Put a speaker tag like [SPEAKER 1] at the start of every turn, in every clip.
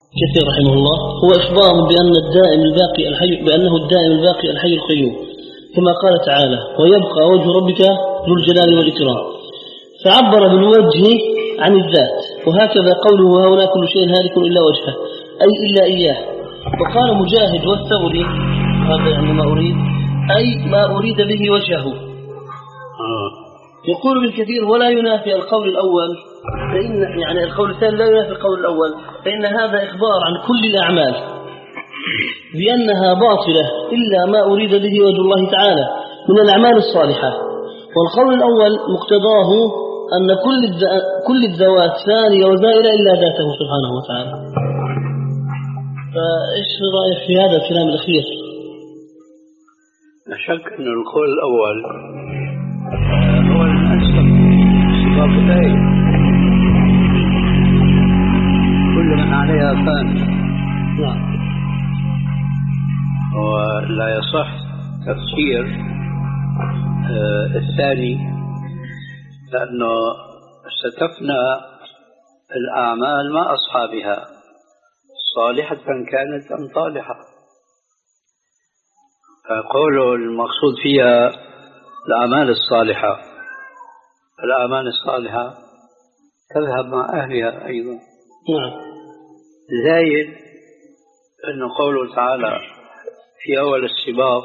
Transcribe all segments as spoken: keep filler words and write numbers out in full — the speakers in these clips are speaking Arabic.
[SPEAKER 1] كثير رحمه الله هو إخبار بأن الدائم الباقي الحي بأنه الدائم الباقي الحي القيوم، كما قال تعالى: ويبقى وجه ربك ذو الجلال والإكرام، فعبر بالوجه عن الذات. وهكذا قوله: وهنا كل شيء هالك إلا وجهه، أي إلا إياه. وقال مجاهد والثوري: هذا يعني ما أريد، أي ما أريد به وجهه. يقول ابن كثير: ولا ينافي القول الأول، فإن يعني القول الثاني لا ينافي القول الأول، فإن هذا إخبار عن كل الأعمال بأنها باطلة إلا ما أريد به وجه الله تعالى من الأعمال الصالحة. والقول الأول مقتضاه أن كل كل الذوات ثانية وزائلة إلا ذاته سبحانه وتعالى. فإيش رأيك في هذا الكلام الأخير؟
[SPEAKER 2] لا شك أن القول الأول هو الأنسب سباق الآية: كل من عليها فان.
[SPEAKER 1] نعم.
[SPEAKER 2] ولا يصح تفسير آه الثاني، لأنه ستفنى الأعمال مع أصحابها، صالحة كانت أم طالحة. فقوله المقصود فيها الأعمال الصالحة، الأعمال الصالحة تذهب مع أهلها أيضا.
[SPEAKER 1] نعم.
[SPEAKER 2] زايد أنه قوله تعالى في أول السباق: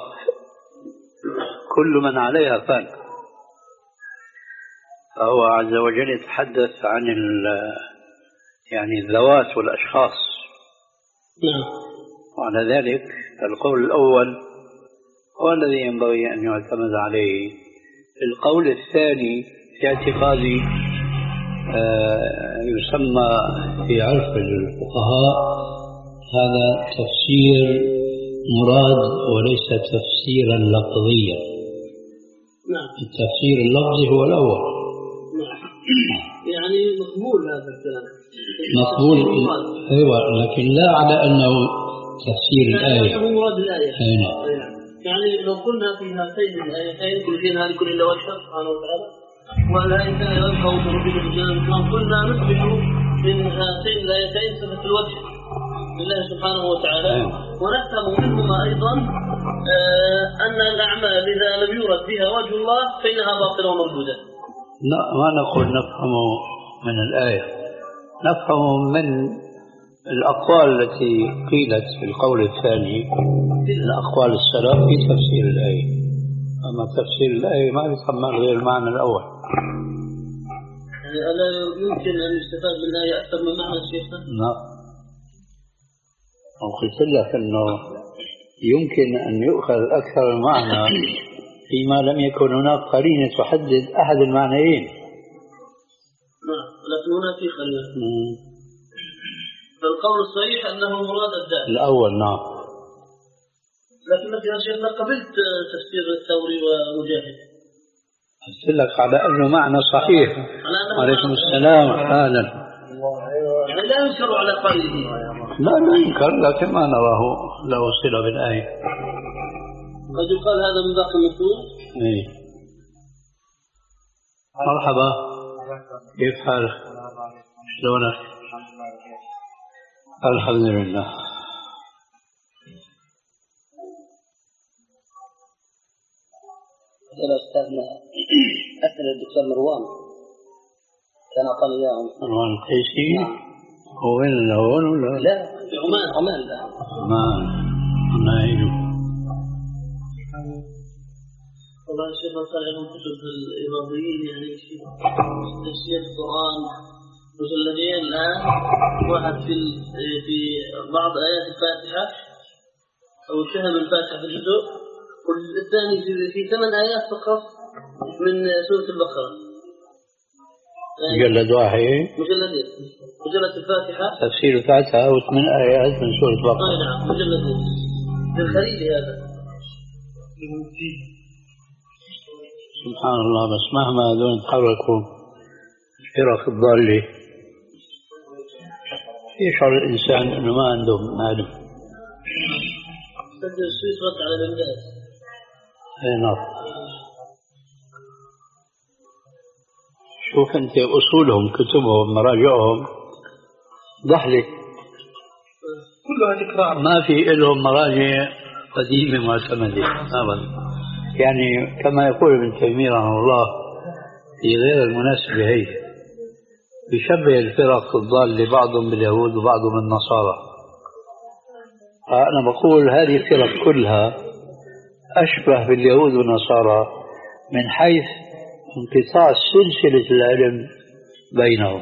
[SPEAKER 2] كل من عليها فان، فهو عز وجل يتحدث عن يعني الذوات والأشخاص.
[SPEAKER 1] نعم.
[SPEAKER 2] وعلى ذلك القول الأول هو الذي ينبغي أن يعتمد عليه. القول الثاني في اعتقادي آه يسمى في عرف الفقهاء هذا تفسير مراد وليس تفسيرا لفظيا.
[SPEAKER 1] نعم.
[SPEAKER 2] التفسير اللفظي هو الأول.
[SPEAKER 1] نعم. يعني مقبول هذا الكلام.
[SPEAKER 2] مقبول، أيوة، لكن لا على أنه تفسير الآية.
[SPEAKER 1] هو مراد الآية.
[SPEAKER 2] أيوة.
[SPEAKER 1] يعني لو قلنا في هاتين الآيتين كل شيء هالك إلا وجهه سبحانه وتعالى، والآيتين يبقى وجه ربك ذو الجلال والإكرام، قلنا نثبت من هاتين الآيتين صفة الوجه لله سبحانه وتعالى. ونفهم منهما أيضا آه أن الأعمال إذا لم يرد بها وجه الله فإنها باطلة ومردودة.
[SPEAKER 2] لا، ما نقول نفهم من الآية، نفهم من الأقوال التي قيلت في القول الثاني من أقوال السلف في تفسير الآية. أما تفسير الآية ما يتحمل غير المعنى الأول.
[SPEAKER 1] يعني ألا يمكن أن يستفاد من الآية أكثر من معنى شيخنا؟
[SPEAKER 2] نعم. وقلت لك أنه يمكن أن يؤخذ أكثر المعنى فيما لم يكن هناك قرينة تحدد أحد المعنيين.
[SPEAKER 1] نعم، لكن هنا في قرينة. فالقول الصحيح أنه مراد الذات
[SPEAKER 2] الأول. نعم.
[SPEAKER 1] لكنك يا شيخنا قبلت تفسير الثوري ومجاهد.
[SPEAKER 2] قلت لك على أنه معنى صحيح. عليكم السلام. أهلا.
[SPEAKER 1] يعني لا ينكر على قائله.
[SPEAKER 2] لا لا ينكر، لكن ما نراه له صلة بالآية.
[SPEAKER 1] قد يقال هذا من باقي النصوص.
[SPEAKER 2] إيه. مرحبا، كيف حالك؟ شلونك؟ الحمد لله.
[SPEAKER 1] هذا أستاذنا أسأل الدكتور مروان كان أعطاني إياهم.
[SPEAKER 2] مروان القيسي. هو وين هون ولا؟
[SPEAKER 1] لا، في عمان. عمان لا.
[SPEAKER 2] عمان. أنا أيوه.
[SPEAKER 1] والله الشيخ صار لهم كتب الإيراديين، يعني شيء تفسير القرآن مجلدين الآن، واحد في في بعض آيات الفاتحة أو اتهم الفاتحة في الجزء، والثاني في في ثمان آيات فقط من سورة البقرة.
[SPEAKER 2] مجلد واحد.
[SPEAKER 1] مجلدين. مجلد الفاتحة.
[SPEAKER 2] تفسير الفاتحة أو ثمان آيات من سورة البقرة.
[SPEAKER 1] آه نعم، مجلدين. للخليل هذا.
[SPEAKER 2] سبحان الله. بس مهما دون تحركوا الفرق الضالة يشعر الإنسان أنه ما عنده معلم.
[SPEAKER 1] سجل السويس رد على بغداد.
[SPEAKER 2] أي نعم. شوف أنت أصولهم، كتبهم، مراجعهم ضحلة.
[SPEAKER 3] كلها تكرار،
[SPEAKER 2] ما في لهم مراجع قديمة معتمدة أبدا. يعني كما يقول ابن تيمية رحمه الله في غير المناسبة هي يشبه الفرق الضالة بعضهم باليهود وبعضهم بالنصارى. أنا بقول هذه الفرق كلها أشبه باليهود والنصارى من حيث انقطاع سلسلة العلم بينهم.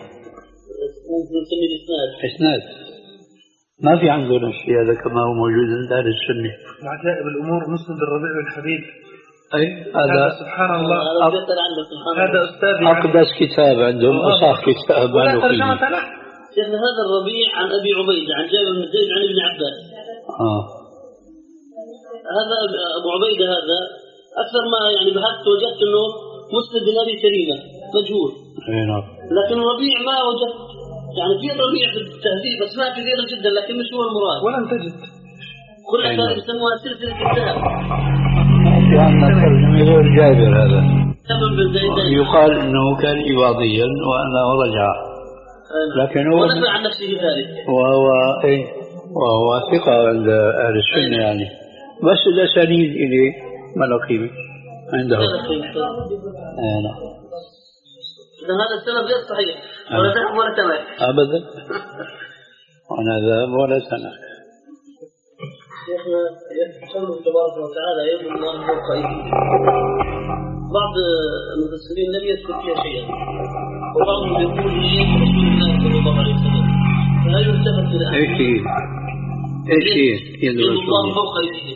[SPEAKER 2] إسناد ما في عندنا الشيء هذا كما هو موجود عند أهل السنة.
[SPEAKER 3] عجائب الأمور مسند الربيع والحبيب.
[SPEAKER 2] أي هذا
[SPEAKER 3] سبحان الله. هذا أستاذ
[SPEAKER 2] أقدس كتاب عندهم، أصح كتاب
[SPEAKER 3] ولا ترجمة له.
[SPEAKER 1] شيخنا هذا الربيع عن أبي عبيدة عن جابر بن زيد عن ابن عباس.
[SPEAKER 2] آه.
[SPEAKER 1] هذا أبو عبيدة هذا أكثر ما يعني بحثت وجدت أنه مسند لأبي كريمة مجهول.
[SPEAKER 2] نعم.
[SPEAKER 1] لكن الربيع ما وجدت، يعني في الربيع في التهذيب أسماء كثيرة جدا لكن مش هو المراد.
[SPEAKER 3] ولن تجد.
[SPEAKER 1] كل أسماء يسموها سلسلة الذهب.
[SPEAKER 2] في عندنا ترجمة غير جابر هذا.
[SPEAKER 1] جابر بن زيد.
[SPEAKER 2] يقال أنه كان إباضيا وأنه رجع. لكن هو
[SPEAKER 1] ونفع عن نفسه ذلك.
[SPEAKER 2] وهو إيه وهو ثقة عند أهل السنة يعني. بس الأسانيد إليه ما له قيمة عندهم. آه نعم.
[SPEAKER 1] إذا هذا السبب غير صحيح ولا ذهب ولا تمام.
[SPEAKER 2] أبدا. ولا ذهب ولا سمك.
[SPEAKER 1] شيخنا يقول تبارك وتعالى يد الله فوق أيديهم. بعض المفسرين لم يذكر فيها شيئا وبعضهم يقول هي رسول الله صلى الله عليه وسلم. فهل يلتفت إلى
[SPEAKER 2] إيش هي؟ إيش هي يد
[SPEAKER 1] الله فوق أيديهم؟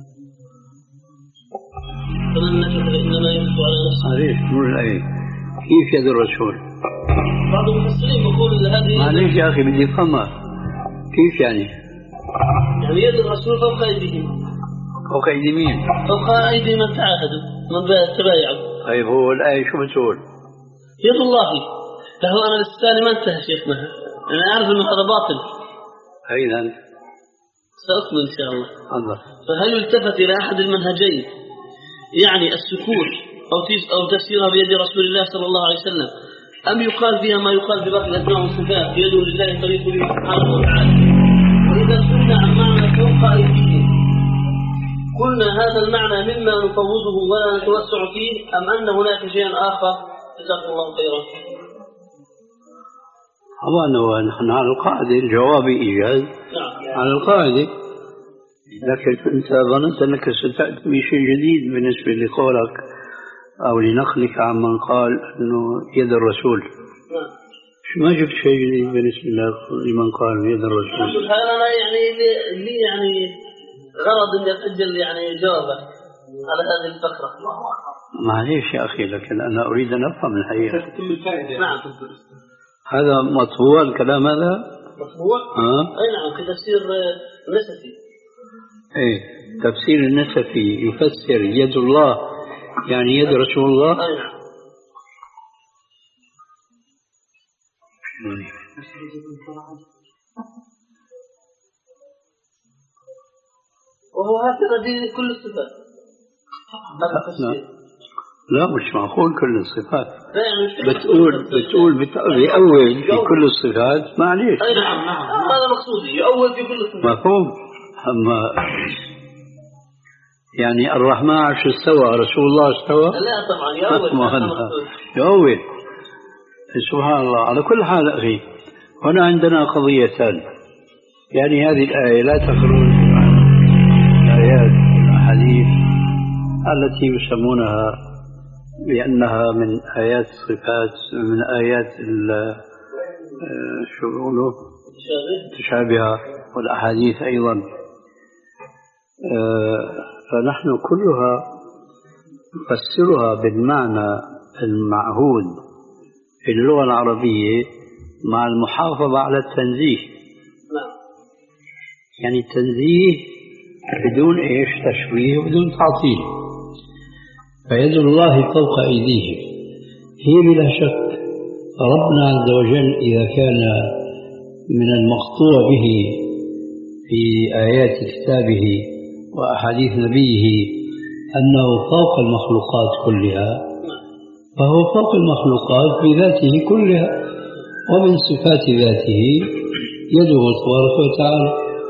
[SPEAKER 1] فمن نكث فإنما يكث على نفسه.
[SPEAKER 2] معليش مو الآية. كيف يد الرسول؟
[SPEAKER 1] بعض المفسرين يقول هذه
[SPEAKER 2] معليش يا أخي بدي فهمها. كيف يعني؟
[SPEAKER 1] يعني يد الرسول فوق أيديهم.
[SPEAKER 2] فوق أيدي مين؟
[SPEAKER 1] فوق أيدي من تعاهدوا من تبايعوا.
[SPEAKER 2] طيب هو الآية شو بتقول؟
[SPEAKER 1] يد الله. فهو أنا الثاني ما انتهى شيخنا، أنا أعرف أنه هذا باطل.
[SPEAKER 2] أيضا
[SPEAKER 1] سأكمل إن شاء الله.
[SPEAKER 2] الله.
[SPEAKER 1] فهل يلتفت إلى أحد المنهجين يعني السكوت أو أو تفسيرها بيد رسول الله صلى الله عليه وسلم، أم يقال فيها ما يقال بباقي الأسماء والصفات بيده لله طريق به سبحانه وتعالى؟ وإذا قلنا عن معنى فوق أيديهم قلنا هذا المعنى مما نفوضه ولا نتوسع فيه أم أن هناك شيئا آخر؟ جزاكم الله خيرا.
[SPEAKER 2] طبعا نحن على القاعدة الجواب إيجاز.
[SPEAKER 1] نعم.
[SPEAKER 2] على القاعدة. لكن أنت ظننت أنك ستأتي بشيء جديد بالنسبة لقولك أو لنقلك عن من قال أنه يد الرسول.
[SPEAKER 1] نعم.
[SPEAKER 2] ما جبت شيء جديد بالنسبة لمن قال يد الرسول.
[SPEAKER 1] أنا يعني لي يعني غرض أن يسجل يعني جوابك على هذه الفقرة.
[SPEAKER 2] معليش يا أخي لكن أنا أريد أن أفهم الحقيقة.
[SPEAKER 1] نعم.
[SPEAKER 2] هذا مطبوع الكلام هذا؟
[SPEAKER 1] مطبوع؟
[SPEAKER 2] آه؟
[SPEAKER 1] أي نعم في تفسير النسفي.
[SPEAKER 2] إيه تفسير النسفي يفسر يد الله يعني يد رسول الله.
[SPEAKER 1] أي نعم. وهو هكذا في كل الصفات.
[SPEAKER 2] لا. لا مش معقول كل الصفات.
[SPEAKER 1] يعني
[SPEAKER 2] بتقول بتقول بأول في كل الصفات معليش.
[SPEAKER 1] أي نعم نعم هذا مقصودي يأول في كل الصفات.
[SPEAKER 2] مفهوم. أما يعني الرحمن عرش استوى رسول الله استوى.
[SPEAKER 1] لا طبعا يأول.
[SPEAKER 2] يأول. سبحان الله. على كل حال أخي هنا عندنا قضيتان. يعني هذه الآية لا تخرج عن آيات الحديث التي يسمونها بأنها من آيات الصفات من آيات شو يقولوا تشابهة والأحاديث أيضا. فنحن كلها نفسرها بالمعنى المعهود في اللغة العربية مع المحافظة على التنزيه. يعني التنزيه بدون إيش تشبيه وبدون تعطيل. فيد الله فوق أيديهم هي بلا شك ربنا عز وجل إذا كان من المقطوع به في آيات كتابه وأحاديث نبيه أنه فوق المخلوقات كلها فهو فوق المخلوقات بذاته كلها ومن صفات ذاته يده تبارك وتعالى.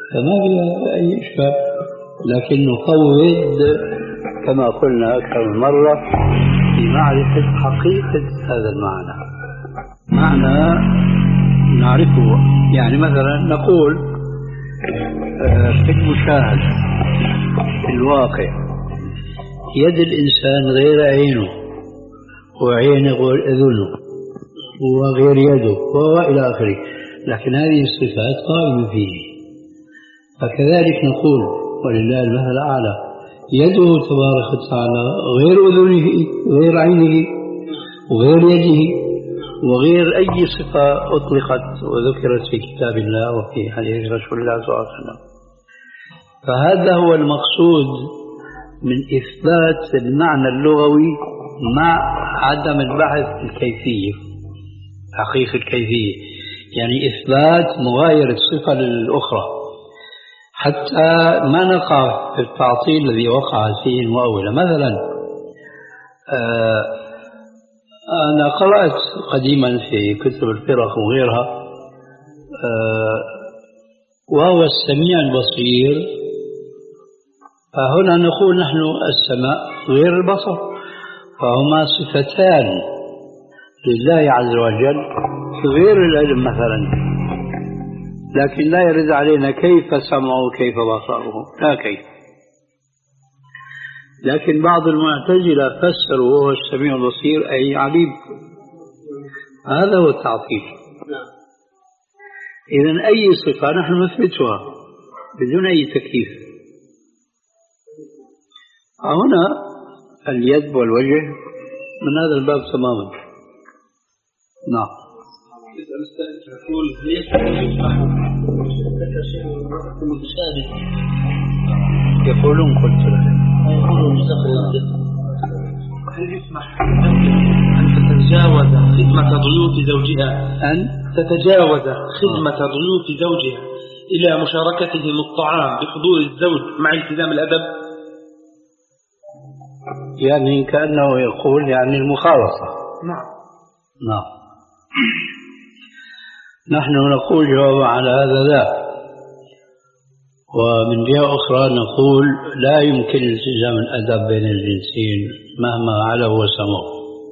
[SPEAKER 2] فما فيها أي إشكال، لكن نفوض كما قلنا أكثر من مرة في معرفة حقيقة هذا المعنى، معنى نعرفه. يعني مثلا نقول في المشاهد في الواقع يد الإنسان غير عينه، وعينه غير أذنه، وغير يده، وإلى آخره، لكن هذه الصفات قائمة فيه. فكذلك نقول ولله المثل الأعلى يده تبارك وتعالى غير أذنه، غير عينه، وغير يده، وغير أي صفة أطلقت وذكرت في كتاب الله وفي حديث رسول الله صلى الله عليه وسلم. فهذا هو المقصود من إثبات المعنى اللغوي مع عدم البحث في الكيفية، تحقيق الكيفية، يعني إثبات مغايرة الصفة للأخرى، حتى ما نقع في التعطيل الذي وقع فيه المؤولة. مثلا آه أنا قرأت قديما في كتب الفرق وغيرها آه وهو السميع البصير، فهنا نقول نحن السماء غير البصر، فهما صفتان لله عز وجل غير العلم مثلا، لكن لا يرد علينا كيف سمعه كيف بصره، لا كيف. لكن بعض المعتزلة فسروا وهو السميع البصير أي عليم، هذا هو التعطيل. إذن أي صفة نحن نثبتها بدون أي تكييف. هنا اليد والوجه من هذا الباب تماما. نعم.
[SPEAKER 1] يقول
[SPEAKER 2] يقولون قلت له
[SPEAKER 3] هل يسمح أن تتجاوز خدمة ضيوف زوجها أن تتجاوز خدمة ضيوف زوجها إلى مشاركتهم الطعام بحضور الزوج مع التزام الأدب؟
[SPEAKER 2] يعني كأنه يقول يعني المخالطة.
[SPEAKER 3] نعم
[SPEAKER 2] نعم. نحن نقول جواب على هذا لا، ومن جهة أخرى نقول لا يمكن التزام الأدب بين الجنسين مهما علوا وسموا.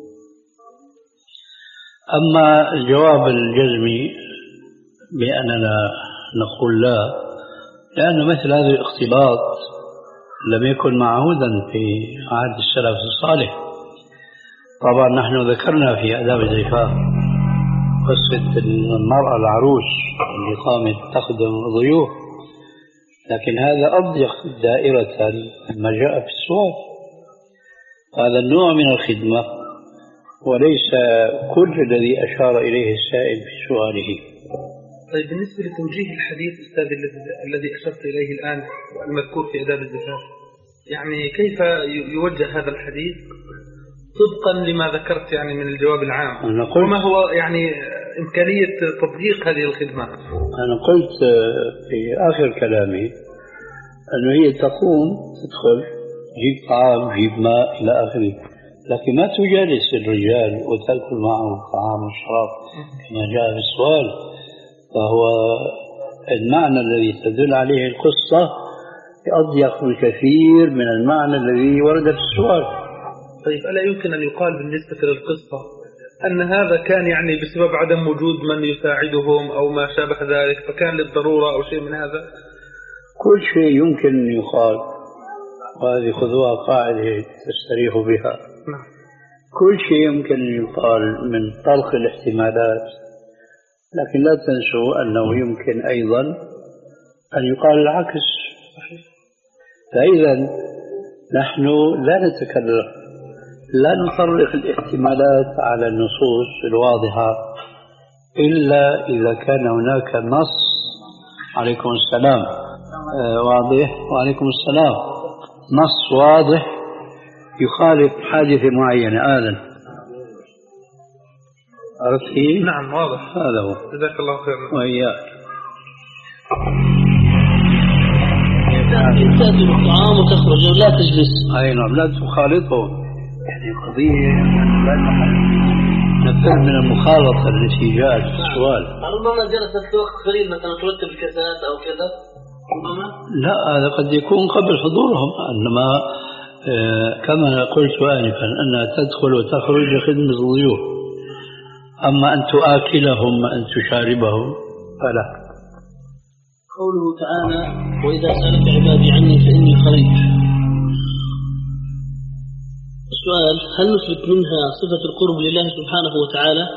[SPEAKER 2] أما الجواب الجزمي بأننا نقول لا، لأن مثل هذا الاختلاط لم يكن معهودا في عهد السلف الصالح. طبعا نحن ذكرنا في آداب الزفاف قصة المرأة العروس اللي قامت تخدم ضيوف، لكن هذا أضيق دائرة ما جاء في السؤال، هذا النوع من الخدمة وليس كل الذي أشار إليه السائل في سؤاله.
[SPEAKER 3] طيب بالنسبة لتوجيه الحديث أستاذ الذي أشرت إليه الآن المذكور في آداب الزفاف، يعني كيف يوجه هذا الحديث طبقا لما ذكرت يعني من الجواب العام، وما هو يعني إمكانية تطبيق هذه الخدمة؟
[SPEAKER 2] أنا قلت في آخر كلامي أنه هي تقوم تدخل جيب طعام جيب ماء إلى آخره، لكن ما تجالس الرجال وتأكل معهم طعام وشراب كما جاء في السؤال. فهو المعنى الذي تدل عليه القصة أضيق بكثير من المعنى الذي ورد في السؤال.
[SPEAKER 3] طيب ألا يمكن أن يقال بالنسبة للقصة أن هذا كان يعني بسبب عدم وجود من يساعدهم أو ما شابه ذلك، فكان للضرورة أو شيء من هذا؟
[SPEAKER 2] كل شيء يمكن أن يقال، وهذه خذوها قاعدة تستريحوا بها. كل شيء يمكن أن يقال من طرق الاحتمالات، لكن لا تنسوا أنه يمكن أيضا أن يقال العكس. فإذا نحن لا نتكلم، لا نفرق الاحتمالات على النصوص الواضحة إلا إذا كان هناك نص. عليكم السلام. آه واضح. وعليكم السلام. نص واضح يخالف حادثة معينة. آذن عرفت كيف؟
[SPEAKER 3] نعم واضح.
[SPEAKER 2] هذا هو.
[SPEAKER 3] جزاك الله خيرا.
[SPEAKER 2] وإياك.
[SPEAKER 1] تأتي بالطعام وتخرج ولا تجلس.
[SPEAKER 2] أي نعم، لا تخالطه، يعني قضية لا نفر من المخالطة التي جاءت في السؤال.
[SPEAKER 1] ربما جلست وقت قليل مثلا ترتب الكاسات أو كذا
[SPEAKER 2] لا، هذا قد يكون قبل حضورهم، إنما كما قلت آنفا أنها تدخل وتخرج لخدمة الضيوف. أما أن تآكلهم أن تشاربهم فلا.
[SPEAKER 1] قوله تعالى وإذا سألك عبادي عني فإني قريب. السؤال: هل نثبت منها صفة القرب لله سبحانه وتعالى؟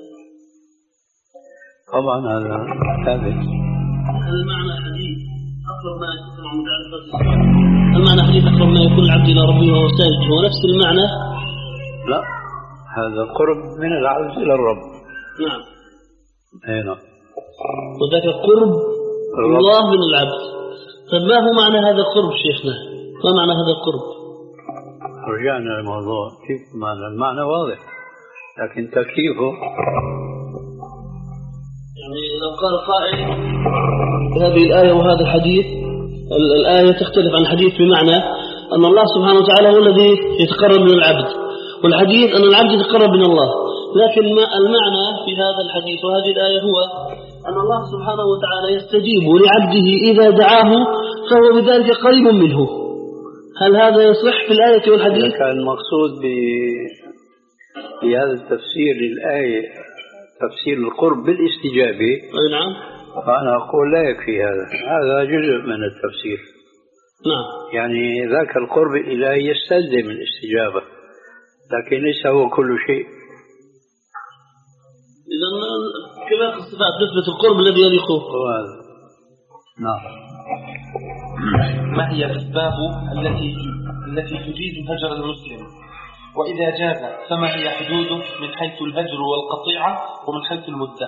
[SPEAKER 2] طبعا هذا ثابت.
[SPEAKER 1] هل معنى حديث أقرب ما يكون عند هل معنى حديث أقرب ما يكون العبد إلى ربه وهو ساجد هو نفس المعنى؟
[SPEAKER 2] لا، هذا قرب من العبد إلى الرب.
[SPEAKER 1] نعم.
[SPEAKER 2] أي نعم.
[SPEAKER 1] وذاك قرب الله من العبد. طيب ما هو معنى هذا القرب شيخنا؟ ما معنى هذا القرب؟
[SPEAKER 2] رجعنا للموضوع، كيف معنى؟ المعنى واضح، لكن تكييفه
[SPEAKER 1] يعني لو قال قائل هذه الآية وهذا الحديث، الآية تختلف عن الحديث بمعنى أن الله سبحانه وتعالى هو الذي يتقرب من العبد، والحديث أن العبد يتقرب من الله. لكن المعنى في هذا الحديث وهذه الآية هو أن الله سبحانه وتعالى يستجيب لعبده إذا دعاه فهو بذلك قريب منه. هل هذا يصح في الآية والحديث؟
[SPEAKER 2] إذا كان المقصود بهذا التفسير للآية تفسير القرب بالاستجابة،
[SPEAKER 1] أي نعم،
[SPEAKER 2] فأنا أقول لا يكفي هذا، هذا جزء من التفسير.
[SPEAKER 1] نعم.
[SPEAKER 2] يعني ذاك القرب الإلهي يستلزم الاستجابة، لكن ليس هو كل شيء.
[SPEAKER 1] إذا كما الصفات نسبة القرب الذي يليقه.
[SPEAKER 2] نعم.
[SPEAKER 3] ما هي الأسباب التي التي تجيز هجر المسلم؟ وإذا جاز فما هي حدوده من حيث الهجر والقطيعة ومن حيث المدة؟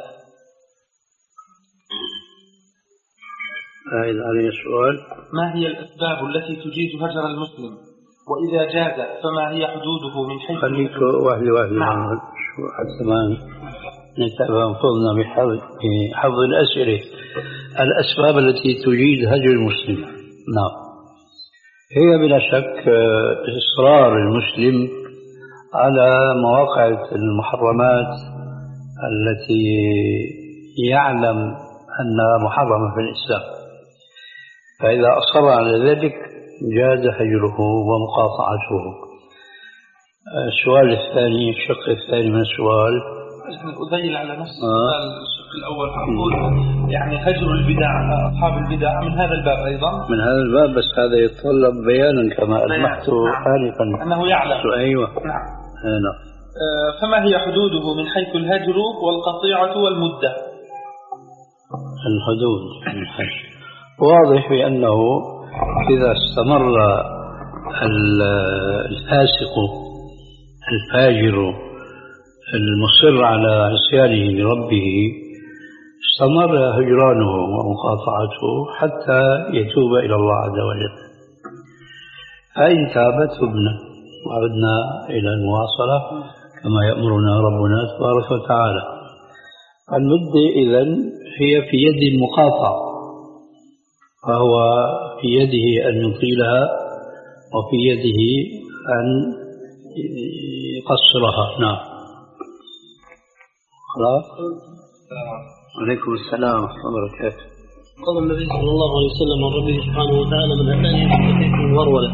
[SPEAKER 2] أعيد علي السؤال.
[SPEAKER 3] ما هي الأسباب التي تجيز هجر المسلم؟ وإذا جاز فما هي حدوده من حيث
[SPEAKER 2] خليك واحد واحد
[SPEAKER 3] نعم.
[SPEAKER 2] حتى ما نتابع فضلنا بحفظ بحفظ الأسئلة. الأسباب التي تجيز هجر المسلم، نعم، هي بلا شك إصرار المسلم على مواقع المحرمات التي يعلم أنها محرمة في الإسلام، فإذا أصر على ذلك جاز هجره ومقاطعته. السؤال الثاني، الشق الثاني من السؤال،
[SPEAKER 3] أذيل على نفس آه. الشق الأول فأقول يعني هجر البدع، أصحاب البدع من هذا الباب أيضا،
[SPEAKER 2] من هذا الباب، بس هذا يتطلب بيانا كما ألمحت آنفا.
[SPEAKER 3] نعم. أنه يعلم.
[SPEAKER 2] أيوة.
[SPEAKER 3] نعم.
[SPEAKER 2] هنا.
[SPEAKER 3] آه فما هي حدوده من حيث الهجر والقطيعة والمدة؟
[SPEAKER 2] الحدود واضح بأنه إذا استمر الفاسق الفاجر المصر على عصيانه لربه استمر هجرانه ومقاطعته حتى يتوب إلى الله عز وجل. فإن تاب تبنا وعدنا إلى المواصلة كما يأمرنا ربنا تبارك وتعالى. المدة إذن هي في يد المقاطع، فهو في يده أن يطيلها وفي يده أن يقصرها. نعم. خلاص. عليكم السلام ورحمة الله وبركاته.
[SPEAKER 1] قال النبي صلى الله عليه وسلم عن ربه سبحانه وتعالى: من أتاني بكتف ورولة.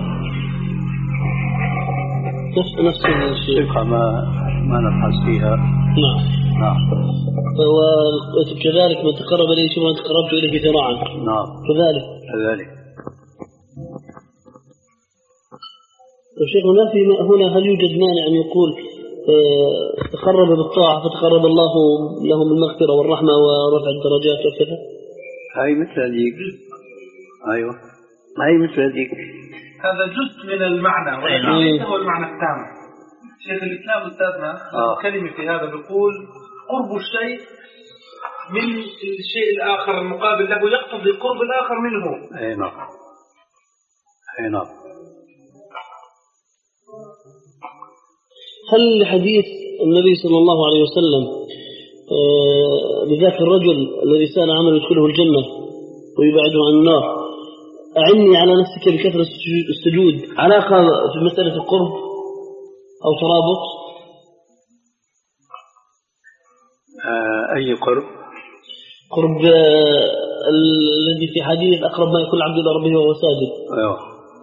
[SPEAKER 1] نفس نفس الشيء.
[SPEAKER 2] ما ما نبحث فيها.
[SPEAKER 1] نعم.
[SPEAKER 2] نعم.
[SPEAKER 1] وكذلك من تقرب إليه شبرا تقربت إليه ذراعا.
[SPEAKER 2] نعم.
[SPEAKER 1] كذلك.
[SPEAKER 2] كذلك.
[SPEAKER 1] الشيخ ما في هنا هل يوجد مانع أن يقول تقرب بالطاعة فتقرب الله له بالمغفرة والرحمة ورفع الدرجات وكذا؟
[SPEAKER 2] هاي مثل هذيك. أيوة. هاي مثل هذيك.
[SPEAKER 3] هذا جزء من المعنى وليس هو المعنى التام. شيخ الإسلام أستاذنا آه. كلمة في هذا بيقول قرب الشيء من الشيء الآخر المقابل له يقتضي قرب الآخر منه.
[SPEAKER 2] أي نعم. أي نعم.
[SPEAKER 1] هل حديث النبي صلى الله عليه وسلم بذاك الرجل الذي سأل عمل يدخله الجنة ويبعده عن النار أعني على نفسك بكثرة السجود علاقة في مسألة القرب أو ترابط؟
[SPEAKER 2] أي قرب؟
[SPEAKER 1] قرب الذي في حديث أقرب ما يكون العبد إلى ربه وهو ساجد.
[SPEAKER 2] أيوه.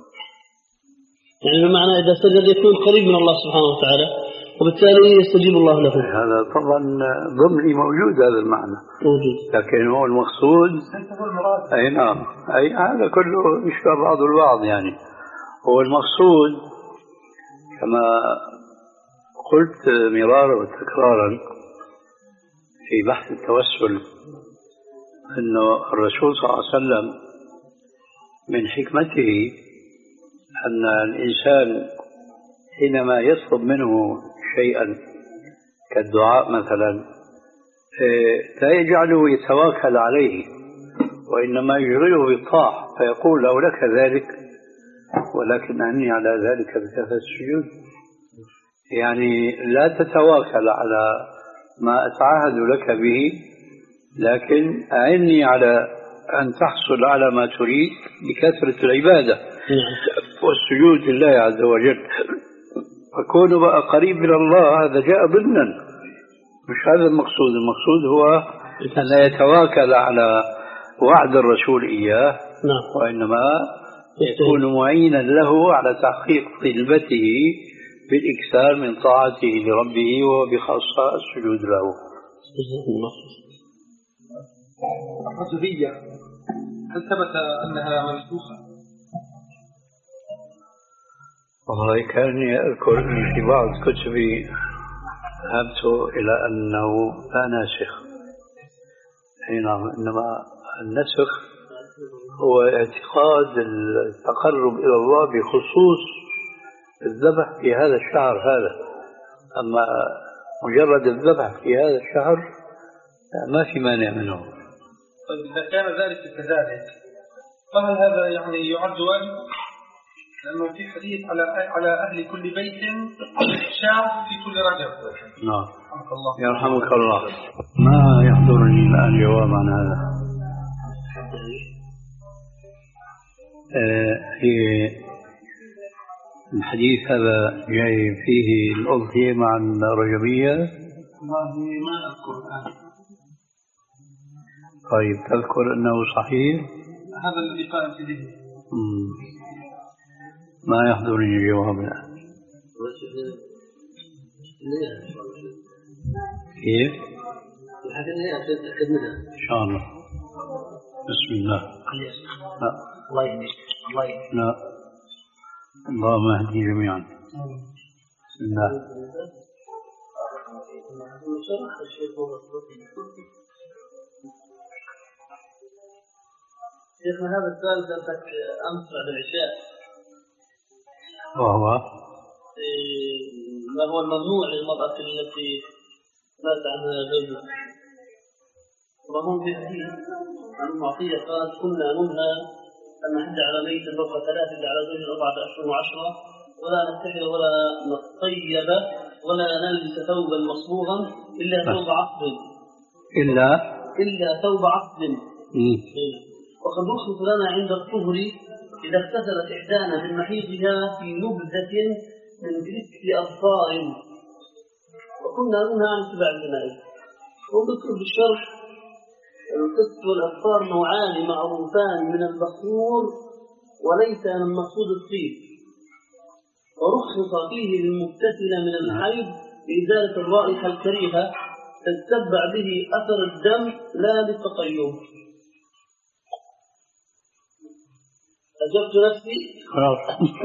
[SPEAKER 1] يعني بمعنى إذا سجد يكون قريب من الله سبحانه وتعالى وبالتالي يستجيب الله له.
[SPEAKER 2] هذا طبعا ضمني موجود هذا المعنى
[SPEAKER 1] موجود،
[SPEAKER 2] لكن هو المقصود أي نعم، أي هذا كله يشبه بعض البعض. يعني هو المقصود كما قلت مرارا وتكرارا في بحث التوسل أنه الرسول صلى الله عليه وسلم من حكمته أن الإنسان حينما يطلب منه شيئا كالدعاء مثلا لا يجعله يتواكل عليه، وإنما يشغله بالطاعة فيقول له لك ذلك ولكن أعني على ذلك بكثرة السجود. يعني لا تتواكل على ما أتعهد لك به، لكن أعني على أن تحصل على ما تريد بكثرة العبادة والسجود لله عز وجل. فكونه بقى قريب من الله هذا جاء ضمنا، مش هذا المقصود. المقصود هو أن لا يتواكل على وعد الرسول إياه، وإنما يكون معينا له على تحقيق طلبته بالإكثار من طاعته لربه وبخاصة السجود له.
[SPEAKER 3] الرجبية هل ثبت أنها منسوخة؟
[SPEAKER 2] والله كان أذكر أن في بعض كتبي ذهبت إلى أنه لا ناسخ. نعم، إنما النسخ هو اعتقاد التقرب إلى الله بخصوص الذبح في هذا الشهر هذا، أما مجرد الذبح في هذا الشهر ما في مانع منه.
[SPEAKER 3] طيب إذا كان ذلك كذلك فهل هذا يعني يعد واجب؟ لأنه في حديث على على أهل كل بيت شاة في كل رجب.
[SPEAKER 2] نعم. يرحمك الله. ما يحضرني الآن جواب عن هذا. في الحديث هذا جاي فيه الأضحية مع الرجبية.
[SPEAKER 3] والله ما أذكر الآن.
[SPEAKER 2] طيب تذكر أنه صحيح؟
[SPEAKER 3] هذا الذي قال في ذهني.
[SPEAKER 2] ما يحضرني الجواب الآن. كيف؟ إن شاء الله. بسم الله. لا.
[SPEAKER 1] الله يهديك. الله يهديك.
[SPEAKER 2] لا. اللهم اهدي جميعا. بسم الله.
[SPEAKER 1] شيخنا هذا السؤال سألتك أمس بعد العشاء،
[SPEAKER 2] وهو
[SPEAKER 1] ما هو الممنوع للمرأة التي مات عنها زوجها؟ وهم في حديث عن معطية قالت كنا ننهى أن نحج على ميت فوق ثلاث إلا على زوج أربعة أشهر وعشرة، ولا نتحل ولا نطيب ولا نلبس ثوبا مصبوغا إلا ثوب عقد
[SPEAKER 2] إلا
[SPEAKER 1] إلا ثوب عقد. وقد رخص لنا عند الطهر إذا اغتسلت إحدانا من محيضها في نبذة من تلك أظفار، وكنا ننهى عن اتباع الجنائز. وذكر بالشرح القسط والأظفار نوعان معروفان من البخور وليس من المقصود الطيب، ورخص فيه للمبتسل من الحيض بإزالة الرائحة الكريهة تتبع به أثر الدم لا للتطيب. أجبت نفسي؟
[SPEAKER 2] خلاص.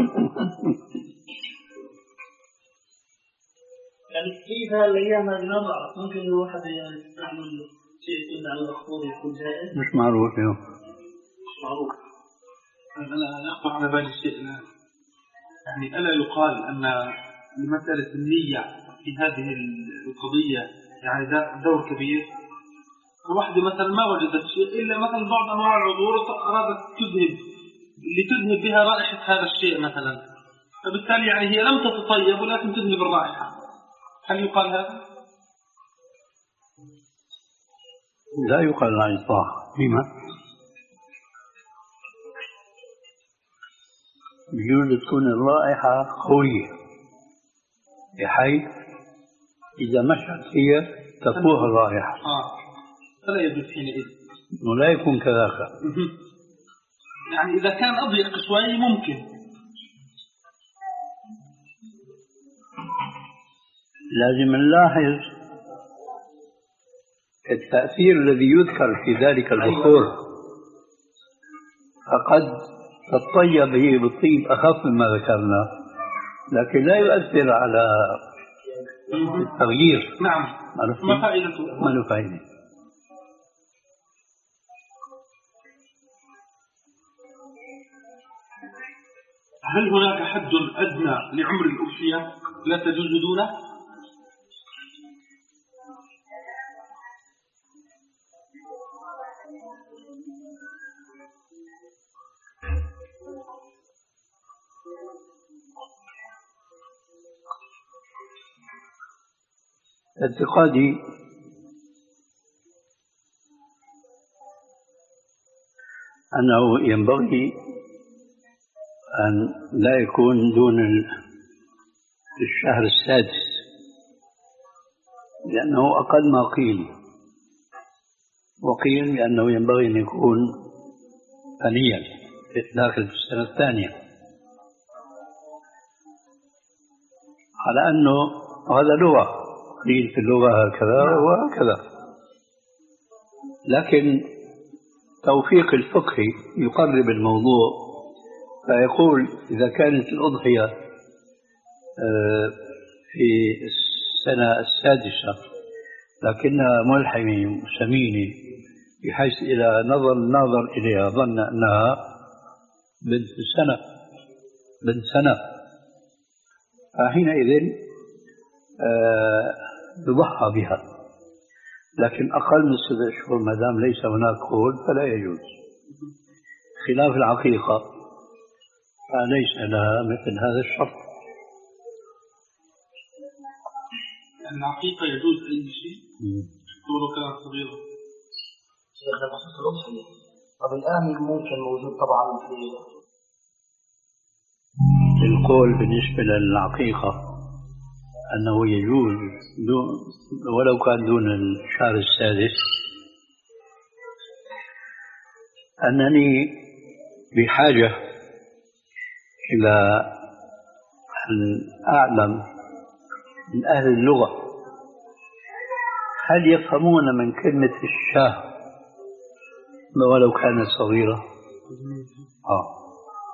[SPEAKER 1] يعني كيف هالأيام هذه ما بعرف، ممكن الواحد يعني يستعمل شيء يكون عن الأخبار يكون جائز؟
[SPEAKER 2] مش معروف اليوم.
[SPEAKER 1] مش معروف.
[SPEAKER 3] أنا يخطر على بالي شيء الآن، يعني ألا يقال أن مسألة النية في هذه القضية يعني دور كبير؟ الواحدة مثلا ما وجدت شيء إلا مثلا بعض أنواع العذور أرادت تذهب لتذهب بها رائحة هذا الشيء مثلا، فبالتالي يعني هي لم تتطيب ولكن تذهب الرائحة، هل يقال هذا؟
[SPEAKER 2] لا يقال عن الطاعة. لما؟ بجوز تكون الرائحة قوية بحيث إذا مشت هي تفوه الرائحة.
[SPEAKER 3] آه. فلا يجوز حينئذ.
[SPEAKER 2] ولا يكون كذاك.
[SPEAKER 3] يعني إذا كان أضيق شوي ممكن.
[SPEAKER 2] لازم نلاحظ التأثير الذي يذكر في ذلك البخور، فقد تطيب هي بالطيب أخف مما ذكرنا، لكن لا يؤثر على التغيير.
[SPEAKER 3] نعم. ما فائدته؟
[SPEAKER 2] ما له فائدة.
[SPEAKER 3] هل هناك حد أدنى لعمر الأضحية لا تجوز دونه؟
[SPEAKER 2] اعتقادي أنه ينبغي أن لا يكون دون الشهر السادس، لأنه أقل ما قيل، وقيل لأنه ينبغي أن يكون ثانيا داخل في السنة الثانية، على أنه هذا لغة قيل في اللغة هكذا وهكذا، لكن توفيق الفقه يقرب الموضوع، فيقول إذا كانت الأضحية في السنة السادسة لكنها ملحمة سمينة بحيث إذا نظر الناظر إليها ظن أنها بنت سنة بنت سنة فحينئذ يضحى بها، لكن أقل من ستة أشهر ما دام ليس هناك قول فلا يجوز، خلاف العقيقة فليس لها مثل هذا الشرط.
[SPEAKER 3] العقيقة يجوز أي شيء ولو كانت صغيرة.
[SPEAKER 1] شيخنا بخصوص الأضحية، طب الآن ممكن موجود طبعا في
[SPEAKER 2] القول بالنسبة للعقيقة أنه يجوز ولو كان دون الشهر السادس، أنني بحاجة إلى أن أعلم من أهل اللغة هل يفهمون من كلمة الشاه ولو كانت صغيرة؟ آه.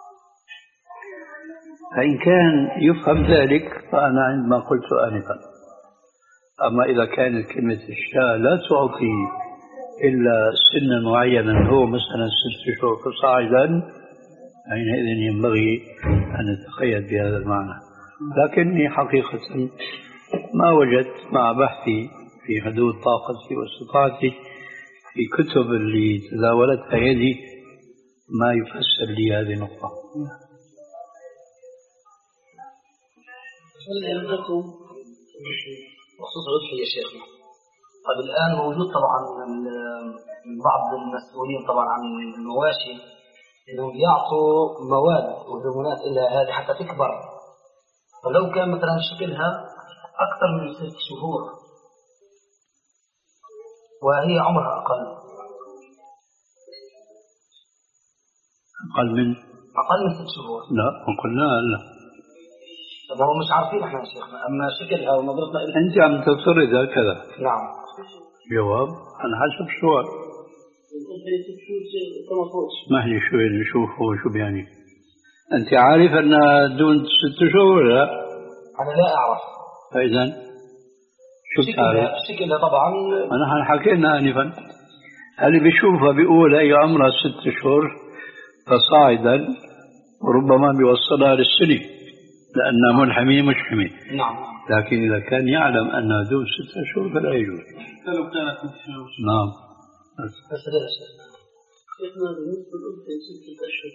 [SPEAKER 2] فإن كان يفهم ذلك فأنا عندما قلت آنفا، أما إذا كانت كلمة الشاة لا تعطي إلا سنا معينا هو مثلا ست شهور فصاعدا، حينئذ ينبغي أن نتقيد بهذا المعنى. لكني حقيقة ما وجدت مع بحثي في حدود طاقتي واستطاعتي في كتب اللي تداولتها يدي ما يفسر لي هذه النقطة.
[SPEAKER 1] لكم بخصوص الأضحية يا شيخنا، طيب الآن موجود طبعا من بعض المسؤولين طبعا عن المواشي إنهم يعطوا مواد وهرمونات إلى هذه حتى تكبر، فلو كان مثلا شكلها أكثر من ست شهور وهي عمرها أقل
[SPEAKER 2] أقل من
[SPEAKER 1] أقل من ست شهور
[SPEAKER 2] لا قلنا لا،
[SPEAKER 1] طب هو مش عارفين احنا يا شيخنا، اما شكلها ونظرتنا الى
[SPEAKER 2] انت عم تفترض هكذا.
[SPEAKER 1] نعم.
[SPEAKER 2] جواب على حسب السؤال. اسمح لي شوي نشوف هو شو بيعني. انت عارف ان دون ست شهور؟ لا
[SPEAKER 1] انا لا اعرف.
[SPEAKER 2] فاذا شو بتعرف؟
[SPEAKER 1] شكلها طبعا
[SPEAKER 2] انا حكينا انفا، اللي بيشوفها بيقول هي عمرها ست شهور فصاعدا وربما بيوصلها للسنه لأنها منحمية مش حمية.
[SPEAKER 1] نعم.
[SPEAKER 2] لكن إذا كان يعلم أنها دون ستة أشهر فلا يجوز.
[SPEAKER 3] حتى لو كانت منحمية.
[SPEAKER 2] نعم.
[SPEAKER 1] بس لا شيخنا. شيخنا بالنسبة للأنثى ستة أشهر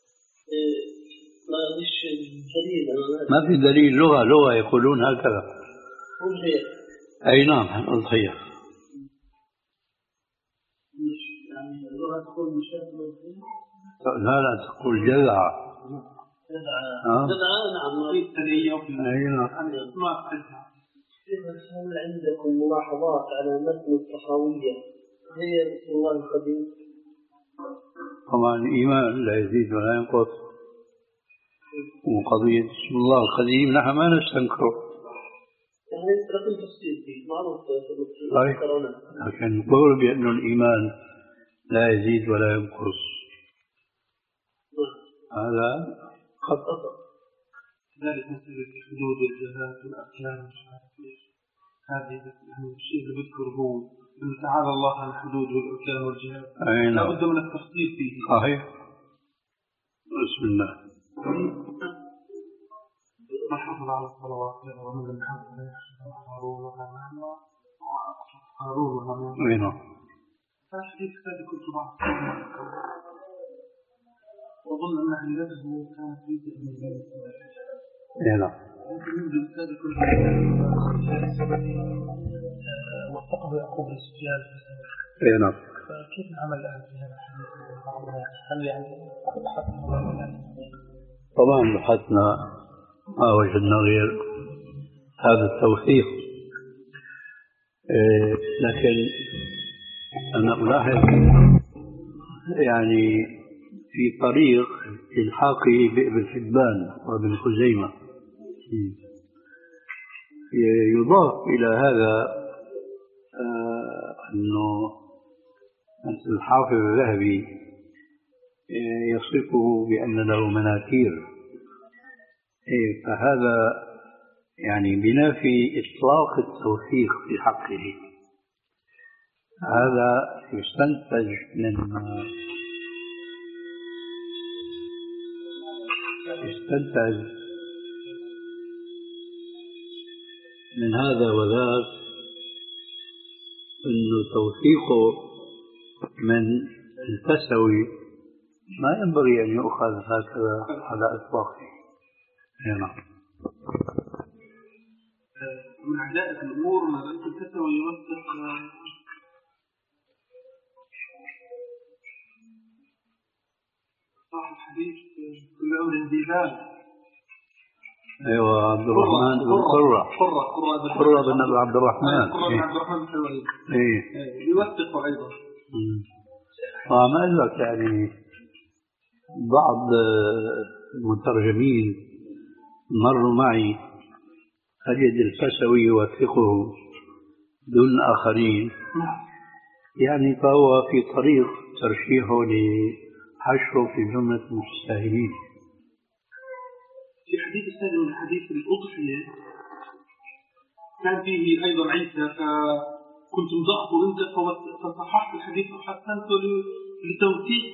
[SPEAKER 1] ما فيش دليل.
[SPEAKER 2] ما في دليل، لغة لغة يقولون هكذا.
[SPEAKER 1] أضحية.
[SPEAKER 2] أي نعم أضحية.
[SPEAKER 1] مش يعني اللغة تقول مشاهد الأضحية؟
[SPEAKER 2] لا لا تقول جذعة.
[SPEAKER 1] جذعة جذعة نعم مريض ثديية وفي ما أعرفها. هل عندكم ملاحظات على متن الطحاوية هي رسول الله القديم؟
[SPEAKER 2] طبعا الإيمان لا يزيد ولا ينقص، وقضية اسم الله القديم نحن ما نستنكره،
[SPEAKER 1] يعني لكن تفصيل فيه معروف.
[SPEAKER 2] صحيح، لكن نقول بأن الإيمان لا يزيد ولا ينقص هذا خطأ.
[SPEAKER 3] ذلك مثل الحدود والجهات والأركان هذه يعني الشيء اللي بذكره هو إن تعالى الله عن الحدود والأركان والجهات لا بد من التفصيل فيه.
[SPEAKER 2] صحيح. بسم الله.
[SPEAKER 3] ما حافظ على الصلوات ومن لم يحافظ على هارون وهامان هارون وهامان.
[SPEAKER 2] أين؟
[SPEAKER 3] فالحديث الذي كنت بعض وظن أن حديثه كانت في تأمين.
[SPEAKER 2] إيه لا.
[SPEAKER 3] وفقه يعقوب السفيان.
[SPEAKER 2] إيه نعم.
[SPEAKER 3] فكيف العمل الآن في هذا الحديث؟ هل يعني
[SPEAKER 2] طبعا بحثنا ما وجدنا غير هذا التوثيق، إيه لكن أنا ألاحظ يعني في طريق الحاقه بابن حبان وابن خزيمة يضاف إلى هذا آه أنه مثل الحافظ الذهبي يصفه بأن له مناكير، إيه فهذا يعني بنافي إطلاق التوثيق في حقه. هذا يستنتج من يستنتج من هذا وذاك أنه توثيقه من الفسوي ما ينبغي أن يؤخذ هكذا على إطلاقه. نعم.
[SPEAKER 3] من عجائب الأمور ما ذلك الفسوي يوثق صاحب الحديث كل أمر ديبال.
[SPEAKER 2] أيوة عبد الرحمن بن قرة
[SPEAKER 3] قرة
[SPEAKER 2] قرة بن أبي عبد الرحمن.
[SPEAKER 3] قرة بن عبد الرحمن الحلواني.
[SPEAKER 2] إيه
[SPEAKER 3] يوثق أيضا.
[SPEAKER 2] وما أقول لك يعني بعض المترجمين مروا معي أجد الفسوي يوثقه دون آخرين، يعني فهو في طريق ترشيحه لحشره في جملة المتساهلين.
[SPEAKER 3] في حديث الثاني من حديث الأضحية كان فيه أيضا عيسى، فكنت مضغطه أنت فصححت الحديث وحسنته لتوثيق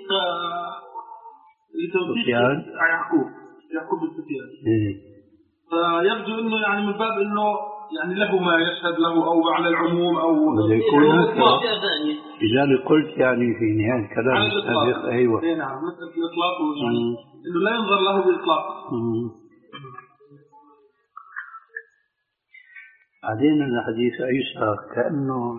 [SPEAKER 3] لتوثيق يعقوب يعقوب بن سفيان. فيبدو أنه يعني من باب أنه يعني له ما يشهد له أو على العموم أو
[SPEAKER 2] لذلك قلت يعني في نهاية كلام السابق. أيوة
[SPEAKER 3] نعم مثل الإطلاق يعني أنه لا ينظر له بإطلاق.
[SPEAKER 2] بعدين الحديث عيسى كأنه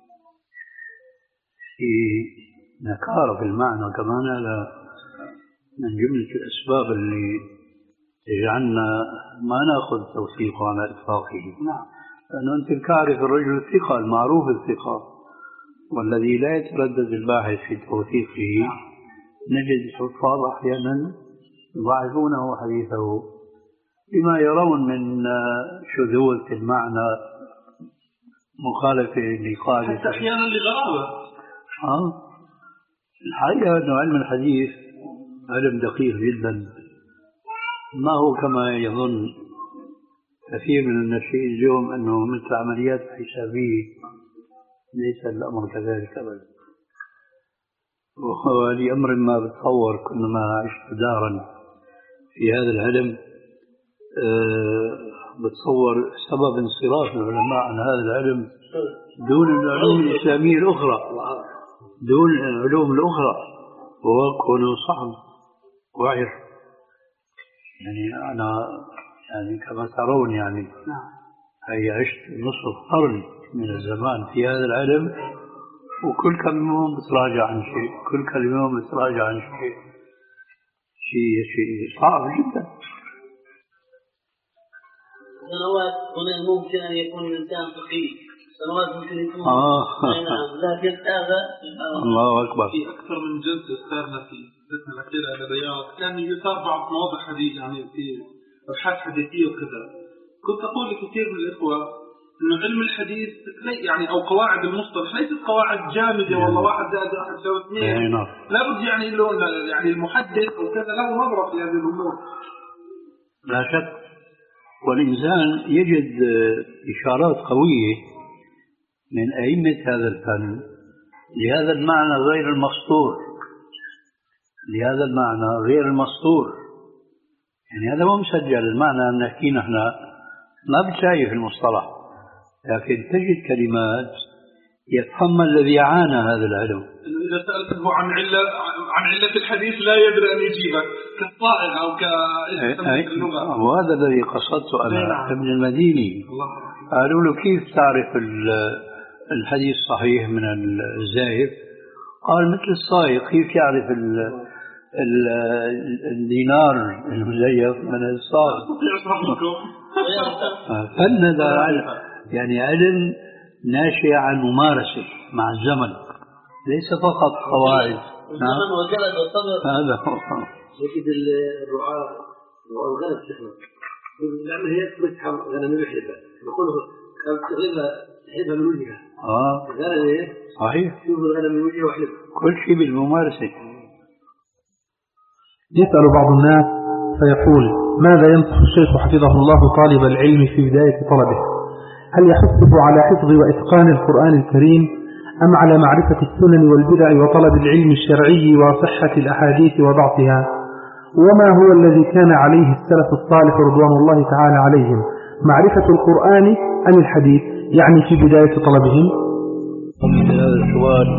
[SPEAKER 2] في نكارة في المعنى كمان، هذا من جملة الأسباب اللي يجعلنا ما نأخذ توثيقه على إطلاقه.
[SPEAKER 3] نعم.
[SPEAKER 2] لأنه أنت تعرف الرجل الثقة المعروف الثقة والذي لا يتردد الباحث في توثيقه. نعم. نجد حفاظ أحيانا يضاعفونه حديثه بما يرون من شذوذ في المعنى مخالفة لقاعدة،
[SPEAKER 3] حتى أحيانا لغرابة.
[SPEAKER 2] آه الحقيقة أنه علم الحديث علم دقيق جدا، ما هو كما يظن كثير من الناشئين اليوم أنه مثل عمليات حسابية. ليس الأمر كذلك أبدا. ولأمر ما بتصور كلما عشت دارا في هذا العلم أه بتصور سبب انصراف العلماء عن هذا العلم دون العلوم الإسلامية الأخرى، دون العلوم الأخرى، وكونه صعب وعر. يعني أنا يعني كما ترون يعني هي عشت نصف قرن من الزمان في هذا العلم، وكل كم يوم بتراجع عن شيء، كل كم يوم بتراجع عن شيء، شيء شيء صعب جدا.
[SPEAKER 1] سنوات هنا ممكن أن يكون الإنسان فقيه سنوات ممكن
[SPEAKER 2] آه
[SPEAKER 1] لكن هذا
[SPEAKER 2] الله أكبر.
[SPEAKER 3] في أكثر من جلسة أستاذنا في جلسة الأخيرة على الرياض كان يثار بعض مواضع حديث يعني في أبحاث حديثية وكذا. كنت أقول لكثير من الإخوة إنه علم الحديث يعني أو قواعد المصطلح ليست قواعد جامدة والله واحد زائد واحد يساوي اثنين. لابد يعني له يعني المحدث أو كذا له نظرة في هذه الأمور.
[SPEAKER 2] لا شك. والإنسان يجد إشارات قوية من أئمة هذا الفن لهذا المعنى غير المسطور، لهذا المعنى غير المسطور. يعني هذا مو مسجل. المعنى أن نحكي نحن ما بتشايف المصطلح، لكن تجد كلمات يفهم الذي عانى هذا العلم.
[SPEAKER 3] إذا سألته عن علة عن علة الحديث لا يدري أن يجيبك كالطائر أو كاللغة.
[SPEAKER 2] وهذا الذي قصدته أنا ابن المديني. قالوا له كيف تعرف الحديث صحيح من الزائف؟ قال مثل الصائغ كيف يعرف الدينار المزيف من الصائغ. فن هذا يعني علم ناشئ عن ممارسة مع الزمن، ليس فقط قواعد.
[SPEAKER 1] الزمن وجلد وصبر.
[SPEAKER 2] هذا هو.
[SPEAKER 1] لكن الرعاة والغنم شيخنا نعمل هي تمسح غنم المحلبة نقول كانت تغلبها تحلبها من وجهها.
[SPEAKER 2] آه.
[SPEAKER 3] غنم إيه؟
[SPEAKER 2] صحيح.
[SPEAKER 3] شوف الغنم من وجهها وحلبها.
[SPEAKER 2] كل شيء بالممارسة.
[SPEAKER 4] يسأل بعض الناس فيقول: ماذا ينصح الشيخ حفظه الله طالب العلم في بداية طلبه؟ هل يحثه على حفظ وإتقان القرآن الكريم أم على معرفة السنن والبدع وطلب العلم الشرعي وصحة الأحاديث وضعفها؟ وما هو الذي كان عليه السلف الصالح رضوان الله تعالى عليهم، معرفة القرآن أم الحديث، يعني في بداية طلبهم؟
[SPEAKER 2] هذا السؤال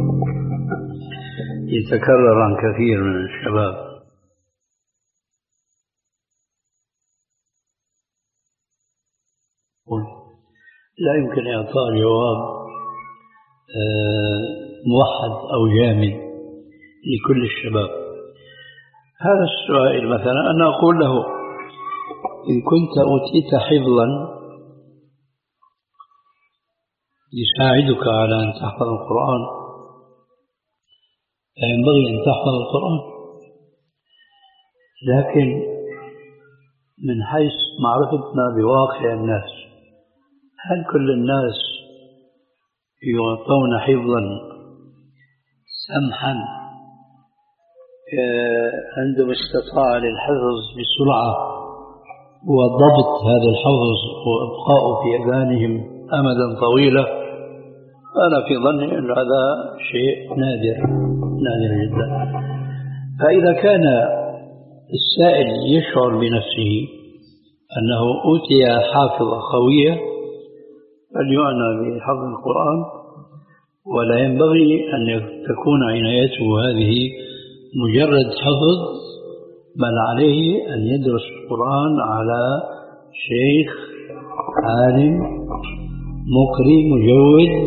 [SPEAKER 2] يتكرر عن كثير من الشباب. لا يمكن إعطاء جواب موحد أو جامد لكل الشباب. هذا السؤال مثلا أنا أقول له: إن كنت أوتيت حفظا يساعدك على أن تحفظ القرآن فينبغي أن تحفظ القرآن، لكن من حيث معرفتنا بواقع الناس، هل كل الناس يعطون حفظا سمحا عندما استطاع للحفظ بسرعة وضبط هذا الحفظ وإبقاءه في أذهانهم أمدا طويلا؟ أنا في ظني أن هذا شيء نادر نادر جدا. فإذا كان السائل يشعر بنفسه أنه أوتي حافظة قوية فليعنى بحفظ القرآن، ولا ينبغي أن تكون عنايته هذه مجرد حفظ، بل عليه أن يدرس القرآن على شيخ عالم مقري مجود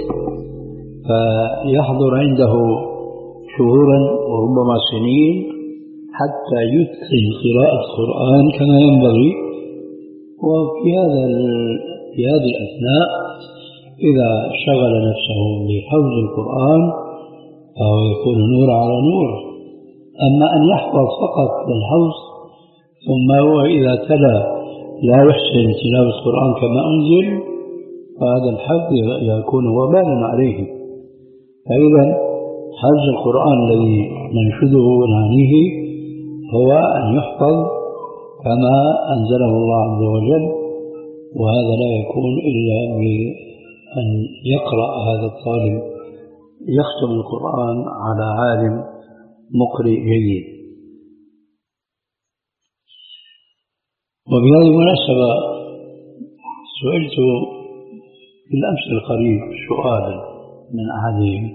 [SPEAKER 2] فيحضر عنده شهورا وربما سنين حتى يتقن قراءة القرآن كما ينبغي. وفي هذا في هذه الأثناء إذا شغل نفسه بحفظ القرآن فهو يكون نور على نور. أما أن يحفظ فقط بالحفظ ثم هو إذا تلا لا يحسن تلاوة القرآن كما أنزل فهذا الحفظ يكون وبالا عليه. فإذا حفظ القرآن الذي ننشده ونعنيه هو أن يحفظ كما أنزله الله عز وجل، وهذا لا يكون إلا بأن يقرأ هذا الطالب يختم القرآن على عالم مقرئ جيد. وبهذه المناسبة سئلت في الأمس القريب سؤالا من أحدهم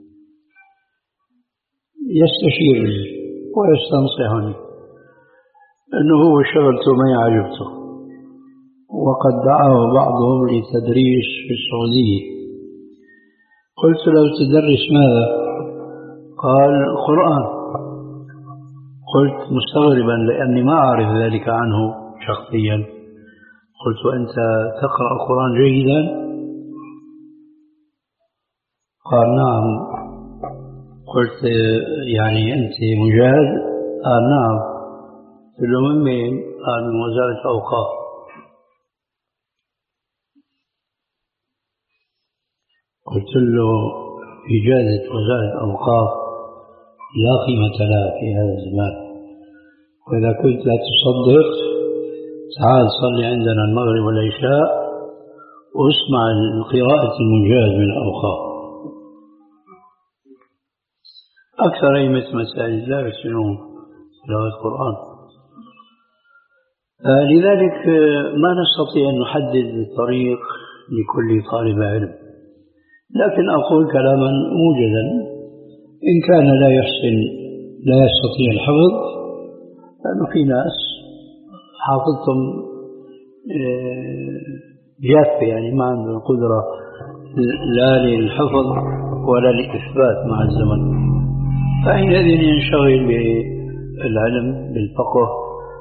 [SPEAKER 2] يستشيرني ويستنصحني أنه هو شغلته ما يعجبته، وقد دعاه بعضهم لتدريس في السعودية. قلت له: تدرس ماذا؟ قال: القرآن. قلت مستغربا لأني ما أعرف ذلك عنه شخصيا. قلت: أنت تقرأ القرآن جيدا؟ قال نعم. قلت يعني أنت مجاهد؟ قال نعم. قلت له من مين؟ قال من وزارة الأوقاف. قلت له إجازة وزارة الأوقاف لا قيمة لها في هذا الزمان، وإذا كنت لا تصدق تعال صلي عندنا المغرب والعشاء واسمع القراءة المجاز من الأوقاف. أكثر أئمة مساجد لا يحسنون تلاوة القرآن. آه لذلك ما نستطيع أن نحدد طريق لكل طالب علم، لكن أقول كلاما موجزا: إن كان لا يحسن لا يستطيع الحفظ، لأنه في ناس حافظتهم جافة، يعني ما عندهم قدرة لا للحفظ ولا للإثبات مع الزمن، فحينئذ ينشغل بالعلم بالفقه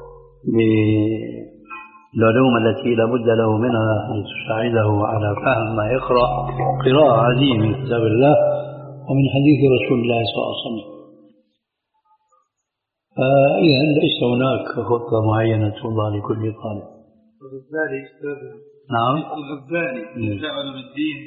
[SPEAKER 2] بالعلوم التي لا بد له منها أن تساعده على فهم ما يقرأ قراءة عديدة من كتاب الله ومن حديث رسول الله صلى الله عليه وسلم. فإذا ليس هناك خطة معينة توضع لكل طالب.
[SPEAKER 3] الغزالي أستاذ
[SPEAKER 2] نعم
[SPEAKER 3] الغزالي في علم الدين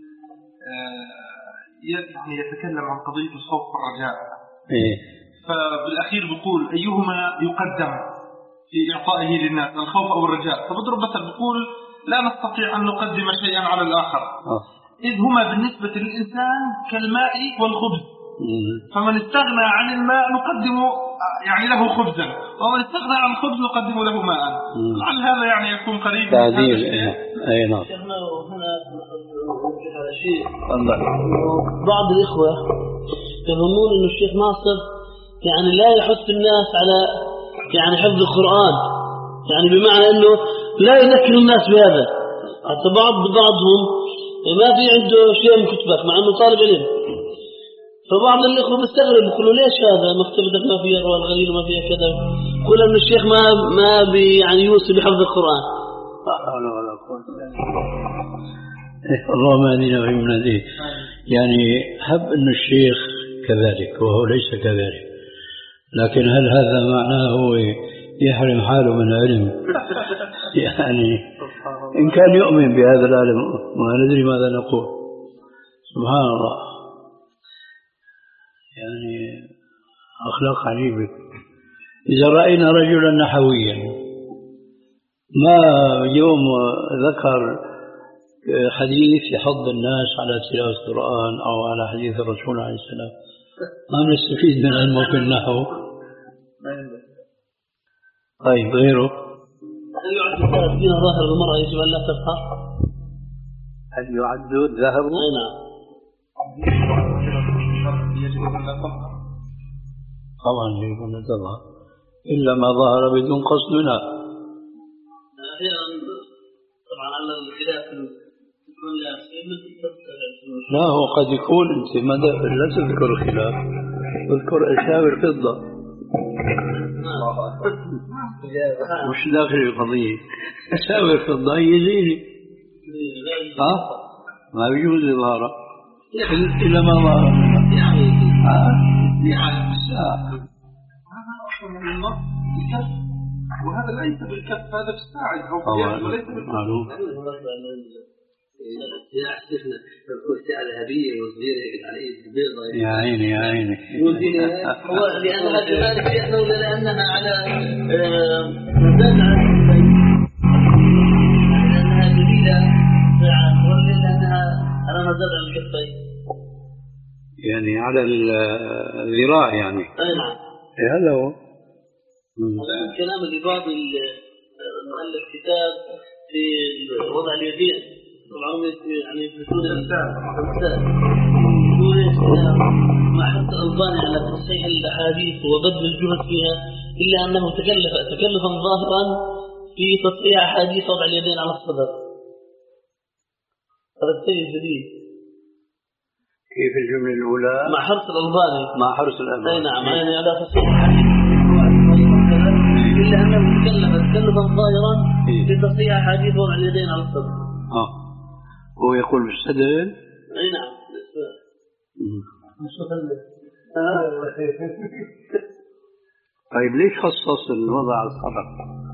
[SPEAKER 3] يعني يتكلم عن قضية الخوف والرجاء.
[SPEAKER 2] إيه؟
[SPEAKER 3] فبالأخير بيقول أيهما يقدم في إعطائه للناس، الخوف أو الرجاء؟ فبضرب مثل بيقول لا نستطيع أن نقدم شيئا على الآخر
[SPEAKER 2] أوه.
[SPEAKER 3] إذ هما بالنسبة للإنسان كالماء والخبز، فمن استغنى عن الماء نقدم يعني له خبزا، ومن استغنى عن الخبز نقدم له ماء. لعل هذا يعني يكون قريب من هذا الشيء.
[SPEAKER 2] أي نعم.
[SPEAKER 1] شيخنا هنا على شيء
[SPEAKER 2] الله.
[SPEAKER 1] بعض الإخوة يظنون أن الشيخ ناصر يعني لا يحث الناس على يعني حفظ القرآن، يعني بمعنى أنه لا يذكر الناس بهذا. حتى بعض بعضهم ما في عنده شيء من كتبك مع أنه طالب علم، فبعض الإخوة مستغرب يقولوا ليش هذا مكتبتك ما فيها رواه الغليل وما فيها كذا، يقول أن الشيخ ما ما بي يعني يوصي بحفظ القرآن.
[SPEAKER 2] لا حول ولا قوة إلا بالله. اللهم اهدنا ومن هديه. يعني هب أن الشيخ كذلك وهو ليس كذلك، لكن هل هذا معناه هو يحرم حاله من العلم؟ يعني إن كان يؤمن بهذا العلم ما ندري ماذا نقول. سبحان الله، يعني أخلاق عجيبة. إذا رأينا رجلا نحويا ما يوم ذكر حديث يحض الناس على تلاوة القرآن أو على حديث الرسول عليه السلام، ما نستفيد من علمه في النحو. طيب غيره؟
[SPEAKER 1] هل يعد الذهب دين ظاهر المرأة يجب أن لا تفخر؟
[SPEAKER 2] هل يعد الذهب؟
[SPEAKER 1] أي نعم.
[SPEAKER 3] يجب أن لا تظهر.
[SPEAKER 2] طبعا يجب أن تظهر إلا ما ظهر بدون قصد منها.
[SPEAKER 1] طبعا على الخلاف
[SPEAKER 2] لا، هو قد يكون أنت ما لا تذكر الخلاف، تذكر أساوي الفضة مش داخل القضية. أساوي الفضة يزيني ها ما بيجوز إظهاره إلا ما ظهر
[SPEAKER 3] يعني
[SPEAKER 2] يعني الساعة.
[SPEAKER 3] هذا أصلا من النص الكف، وهذا ليس بالكف، هذا في الساعد أو في اليد وليس بالكف.
[SPEAKER 1] يا شيخنا تقول ساعة ذهبية وصغيرة على إيد بيضة.
[SPEAKER 2] يا عيني يا عيني.
[SPEAKER 1] هو لأنها كذلك يأخذ لأنها على مزاد لأنها جديدة ولا لأنها على مزاد على القطي.
[SPEAKER 2] يعني على الذراع يعني.
[SPEAKER 1] أي نعم.
[SPEAKER 2] هذا هو.
[SPEAKER 1] الكلام اللي بعض المؤلف كتاب في وضع اليدين طبعا يعني في سورة الإنسان ما حط الألباني على تصحيح الأحاديث وبذل الجهد فيها إلا أنه تكلف تكلفا ظاهرا في تصحيح أحاديث وضع اليدين على الصدر. هذا الشيء جديد.
[SPEAKER 2] كيف الجملة الأولى؟
[SPEAKER 1] مع حرص الألباني
[SPEAKER 2] مع حرص الألباني.
[SPEAKER 1] أي نعم، يعني على تصحيح أحاديث إلا أنه تكلف تكلفا ظاهرا في تصحيح أحاديث وضع اليدين على الصدر.
[SPEAKER 2] آه. هو يقول بالسدل.
[SPEAKER 1] أي نعم.
[SPEAKER 2] طيب ليش خصص الوضع على الصدر؟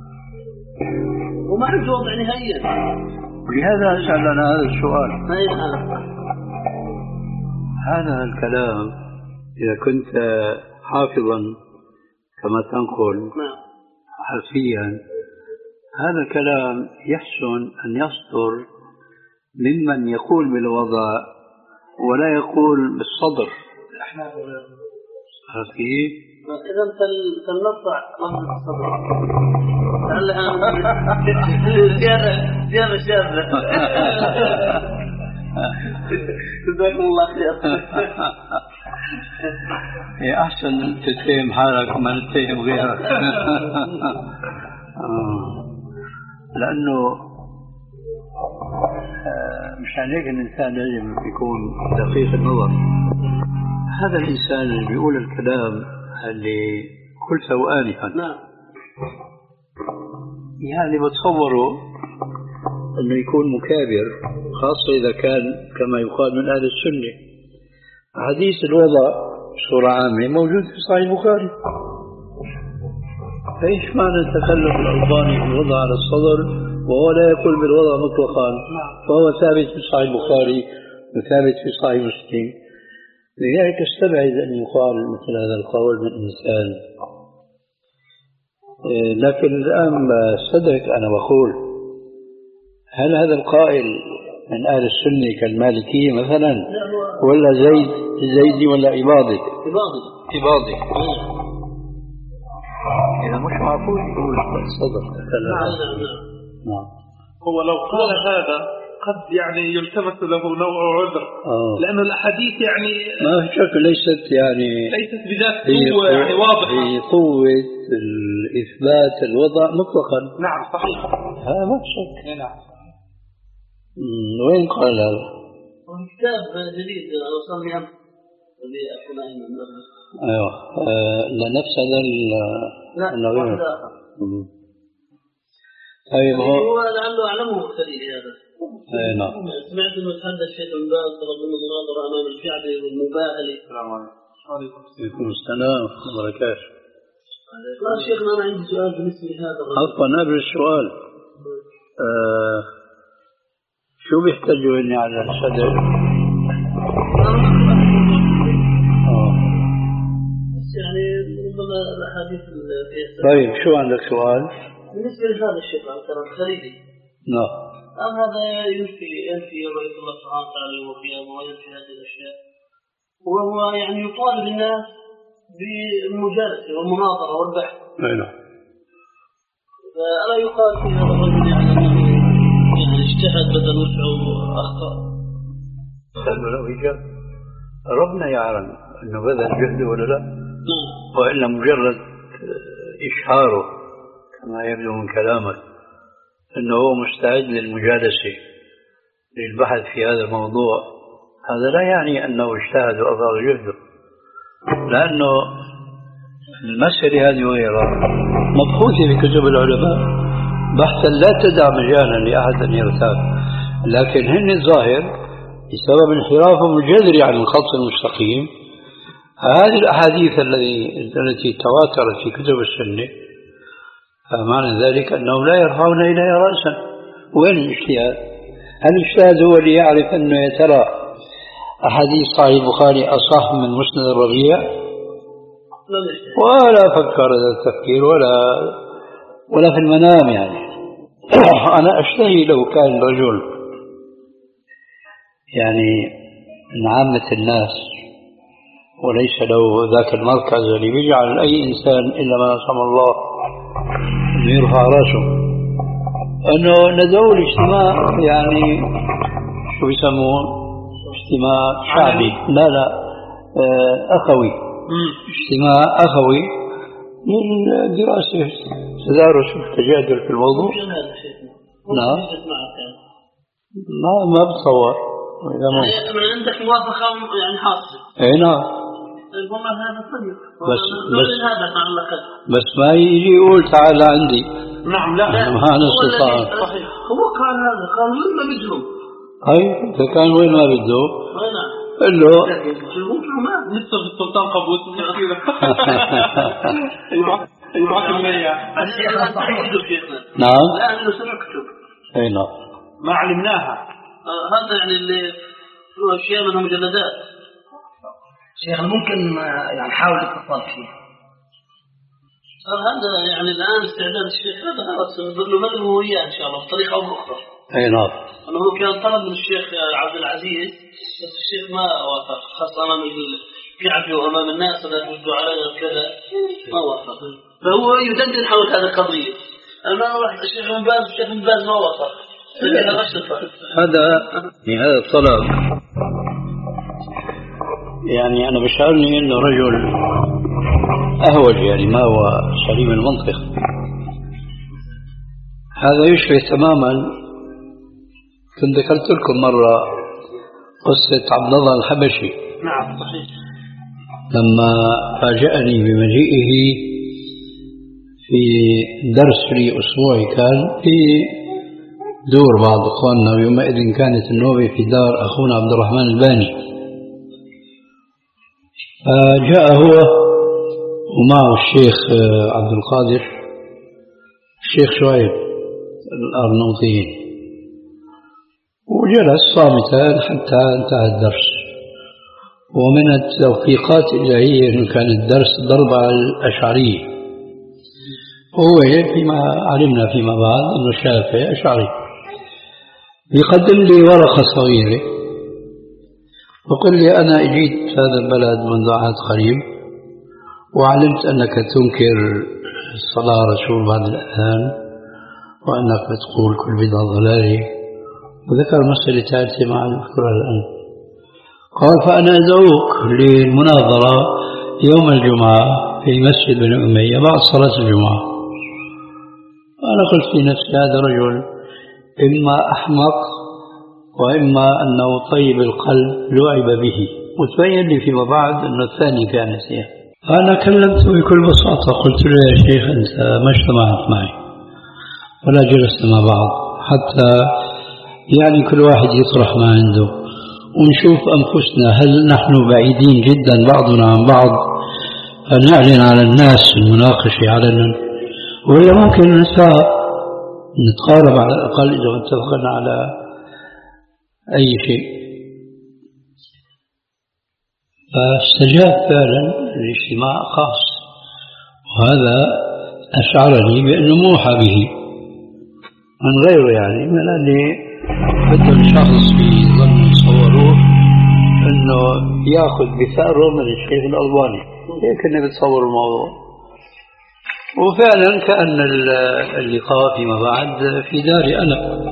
[SPEAKER 1] وما عنده وضع نهائيا.
[SPEAKER 2] ولهذا أسأل أنا هذا السؤال.
[SPEAKER 1] نعم.
[SPEAKER 2] هذا الكلام إذا كنت حافظا كما تنقل حرفيا، هذا الكلام يحسن أن يصدر ممن يقول بالوضع ولا يقول بالصدر. عرفتي؟
[SPEAKER 1] إذا فلنطلع لفظ الصدر لعلها زيادة زيادة شاذة. جزاكم الله خير.
[SPEAKER 2] يا أحسن تتهم حالك وما نتهم غيرك. لأنه مشان هيك الإنسان لازم يكون دقيق النظر. هذا الإنسان اللي بيقول الكلام اللي قلته آنفا يعني بتصوره أنه يكون مكابر، خاصة إذا كان كما يقال من أهل السنة. حديث الوضع بصورة عامة موجود في صحيح البخاري، فإيش معنى تكلم الألباني بالوضع على الصدر وهو لا يقول بالوضع مطلقا؟ فهو ثابت في صحيح البخاري وثابت في صحيح مسلم. لذلك استبعد أن يقال مثل هذا القول من إنسان. لكن الآن صدقت أنا بقول، هل هذا القائل من أهل السنة كالمالكية مثلا ولا زيد زيدي ولا إباضي؟
[SPEAKER 1] إباضي
[SPEAKER 2] إباضي. إذا مش معقول يقول صدق.
[SPEAKER 3] نعم. هو لو قال هذا قد يعني يلتمس له نوع عذر، لأن الأحاديث يعني
[SPEAKER 2] ما في شك ليست يعني
[SPEAKER 3] ليست بذات قوة يعني واضحة
[SPEAKER 2] في قوة الإثبات الوضع مطلقا.
[SPEAKER 3] نعم صحيح،
[SPEAKER 2] هذا ما في شك.
[SPEAKER 3] نعم.
[SPEAKER 2] وين قال هذا؟
[SPEAKER 1] كتاب جديد وصل لي أمس اللي أكون أيضا.
[SPEAKER 2] أيوه آه لنفس هذا
[SPEAKER 1] النظام.
[SPEAKER 2] طيب
[SPEAKER 1] هو لعله أعلمه خليل هذا.
[SPEAKER 2] أي نعم.
[SPEAKER 1] سمعت إنه تحدث الشيخ بن باز طلب منه مناظرة أمام الكعبة والمباهلة.
[SPEAKER 3] السلام عليكم.
[SPEAKER 2] وعليكم السلام ورحمة الله وبركاته.
[SPEAKER 1] لا شيخنا أنا عندي سؤال بالنسبة لهذا.
[SPEAKER 2] عفوا قبل السؤال آه شو بيحتاجوا إني على الصدر؟ آه.
[SPEAKER 1] بس يعني ربما الأحاديث فيها.
[SPEAKER 2] طيب شو عندك سؤال؟
[SPEAKER 1] بالنسبة لهذا الشيخ عن كلام خليلي.
[SPEAKER 2] نعم.
[SPEAKER 1] أم هذا ينفي ينفي رؤية الله سبحانه وتعالى وقيامه وينفي هذه الأشياء، وهو يعني يطالب الناس بالمجالسة والمناظرة والبحث.
[SPEAKER 2] نعم.
[SPEAKER 1] فألا يقال في هذا الرجل يعني أنه يعني اجتهد بدل وسعه وأخطأ؟
[SPEAKER 2] قالوا له إجابة، ربنا يعلم أنه بذل جهده ولا لا، وإلا مجرد إشعاره كما يبدو من كلامك أنه هو مستعد للمجالسة للبحث في هذا الموضوع، هذا لا يعني أنه اجتهد وأظهر جهده، لأنه المسألة هذه وغيرها مبحوثة في كتب العلماء بحثا لا تدع مجالا لأحد أن يرتاب، لكن هن الظاهر بسبب انحرافهم الجذري عن الخط المستقيم هذه الأحاديث التي تواترت في كتب السنة، فمعنى ذلك أنهم لا يرفعون إليها رأسا. وين الاجتهاد؟ هل الاجتهاد هو اللي يعرف أنه يترى أحاديث صحيح البخاري أصح من مسند الربيع؟ ولا فكر هذا التفكير ولا ولا في المنام. يعني أنا أشتهي لو كان رجل يعني من عامة الناس وليس له ذاك المركز اللي بيجعل أي إنسان إلا ما رحم الله أنه يرفع رأسه، أنه ندعو الاجتماع يعني شو يسمون اجتماع شعبي، لا لا أخوي، اجتماع أخوي للدراسة تدارس التجادل في الموضوع. نعم ما ما بتصور
[SPEAKER 1] إذا ما يعني عندك موافقة يعني حاصلة.
[SPEAKER 2] أي نعم.
[SPEAKER 1] والله هذا طيب.
[SPEAKER 2] بس بس
[SPEAKER 1] هذا تعلق.
[SPEAKER 2] بس ما يجي يقول تعال عندي.
[SPEAKER 3] نعم لا.
[SPEAKER 2] ما نستطيع.
[SPEAKER 1] هو قال هذا قال وين ما بدهم.
[SPEAKER 2] أي إذا كان وين ما بده.
[SPEAKER 1] نعم.
[SPEAKER 2] قل له
[SPEAKER 3] لسه في السلطان قابوس يبعث المياه.
[SPEAKER 1] الشيخ صحيح شيخنا.
[SPEAKER 2] نعم.
[SPEAKER 1] الآن إنه سنكتب.
[SPEAKER 2] أي نعم.
[SPEAKER 3] ما علمناها.
[SPEAKER 1] هذا يعني اللي هو أشياء منها مجلدات.
[SPEAKER 5] شيخ ممكن يعني نحاول الاتصال فيه.
[SPEAKER 1] هذا يعني الآن استعداد الشيخ هذا خلاص نقول له من هو إياه إن شاء الله بطريقة أو بأخرى.
[SPEAKER 2] أي نعم.
[SPEAKER 1] أنه هو كان طلب من الشيخ عبد العزيز بس الشيخ ما وافق خاصة أمام الكعبة وأمام الناس لا تردوا علينا وكذا ما وافق. فهو يدندن حول هذه القضية. أنا راح الشيخ من باز الشيخ من باز ما وافق.
[SPEAKER 2] هذا هذا الطلب يعني أنا بشعرني إنه رجل أهوج يعني ما هو سليم المنطق. هذا يشبه تماما كنت ذكرت لكم مرة قصة عبد الله الحبشي.
[SPEAKER 1] نعم صحيح.
[SPEAKER 2] لما فاجأني بمجيئه في درس لي أسبوعي كان في دور بعض أخواننا ويومئذ كانت النوبة في دار أخونا عبد الرحمن الباني. فجاء هو ومعه الشيخ عبد القادر الشيخ شعيب الأرنوطيين وجلس صامتا حتى انتهى الدرس. ومن التوفيقات الإلهية أنه كان الدرس ضرب على الأشعرية هو فيما علمنا فيما بعد أنه الشافعي أشعري. يقدم لي ورقة صغيرة وقال لي أنا أجيت هذا البلد منذ عهد قريب وعلمت أنك تنكر الصلاة رسول بعد الأذان وأنك بتقول كل بدعة ضلالة وذكر مسألة ثالثة ما أذكرها الآن. قال فأنا أدعوك للمناظرة يوم الجمعة في مسجد بن أمية بعد صلاة الجمعة. أنا قلت في نفسي هذا رجل إما أحمق وإما أنه طيب القلب لعب به وتبين لي فيما بعد أنه الثاني كان نسيه. فأنا كلمته بكل بساطة قلت له يا شيخ أنت ما اجتمعت معي ولا جلسنا مع بعض حتى يعني كل واحد يطرح ما عنده ونشوف أنفسنا هل نحن بعيدين جدا بعضنا عن بعض فنعلن على الناس المناقشة علنا ولا ممكن نتقارب على الأقل إذا اتفقنا على أي شيء. فاستجاب فعلا الاجتماع خاص وهذا أشعرني بأنه موحى به من غيره يعني من أني بدل الشخص في ظن يصوروه أنه يأخذ بثأره من الشيخ الألباني هيك أنه بتصور الموضوع. وفعلا كأن اللقاء فيما بعد في داري أنا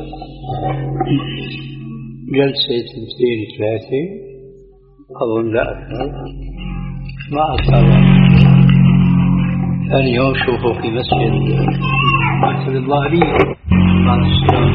[SPEAKER 2] جلسة اثنتين ثلاثة أظن لا أكثر ما أكثر. ثاني يوم شوفوا في مسجد مسجد الظاهرية بعد الصلاة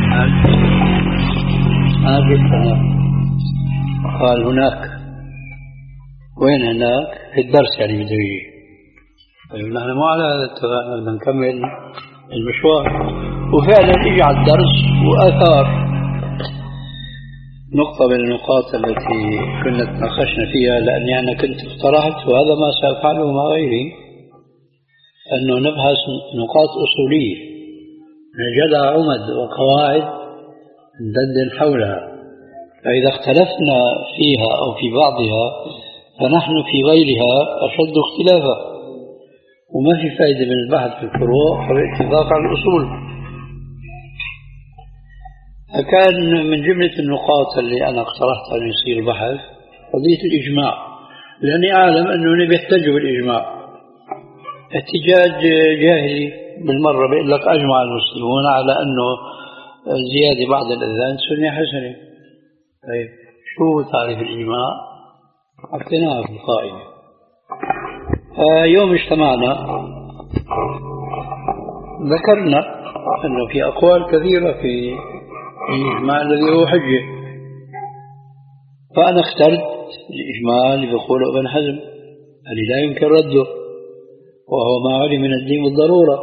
[SPEAKER 2] ما قلت أنا قال هناك. وين هناك؟ في الدرس يعني بده يجي. طيب نحن مو على هذا اتفقنا بدنا نكمل المشوار. وفعلا اجى على الدرس وأثار نقطة من النقاط التي كنا تناقشنا فيها لأني أنا كنت اقترحت وهذا ما سأفعله مع غيري أنه نبحث نقاط أصولية نجدها عمد وقواعد ندندن حولها فإذا اختلفنا فيها أو في بعضها فنحن في غيرها أشد اختلافا وما في فائدة من البحث في الفروع والاتفاق على الأصول. فكان من جملة النقاط اللي أنا اقترحت أن يصير بحث قضية الإجماع لأني أعلم أنه بيحتاجوا بالإجماع احتجاج جاهلي بالمرة بيقول لك أجمع المسلمون على أنه زيادة بعد الأذان سنة حسنة. طيب شو تعريف الإجماع؟ حطيناها في القائمة. يوم اجتمعنا ذكرنا أنه في أقوال كثيرة في الإجماع الذي هو حجة فأنا اخترت الإجماع اللي بيقوله ابن حزم اللي لا يمكن رده وهو ما علم من الدين بالضرورة.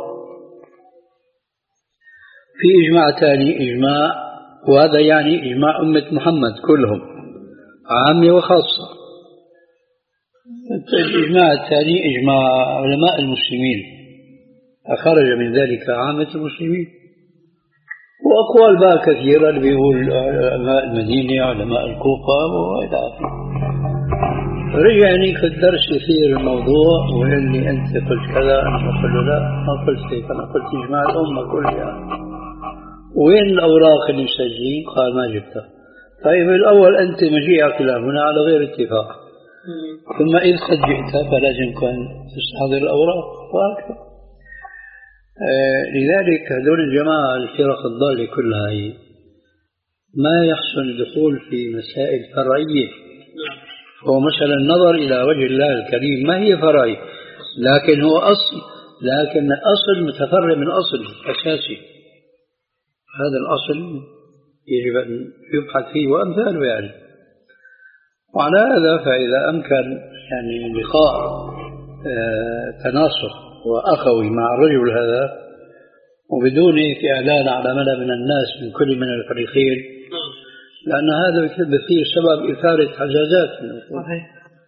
[SPEAKER 2] في إجماع ثاني إجماع وهذا يعني إجماع أمة محمد كلهم عامة وخاصة. الإجماع الثاني إجماع علماء المسلمين، أخرج من ذلك عامة المسلمين. وأقوال بقى كثيرة اللي بيقول علماء المدينة، علماء الكوفة وإلى آخره. رجع هنيك في الدرس يثير الموضوع ويقول لي أنت قلت كذا، أنا قلت له لا ما قلت هيك، أنا قلت إجماع الأمة كلها. وين الأوراق اللي مسجلين؟ قال ما جبتها. طيب الأول أنت مجيئك إلى هنا على غير اتفاق، ثم إذ قد جئت فلازم كان تستحضر الأوراق وهكذا. آه لذلك هذول الجماعة الفرق الضالة كلها هي ما يحسن الدخول في مسائل فرعية. هو مثلا النظر إلى وجه الله الكريم ما هي فرعي، لكن هو أصل، لكن أصل متفرع من أصل أساسي. هذا الأصل يجب أن يبحث فيه وأمثاله يعني. وعلى هذا فإذا أمكن يعني لقاء آه تناصر وأخوي مع الرجل هذا وبدون إعلان على ملأ من الناس من كل من الفريقين، لأن هذا يسبب فيه سبب إثارة حجازات.
[SPEAKER 3] صحيح.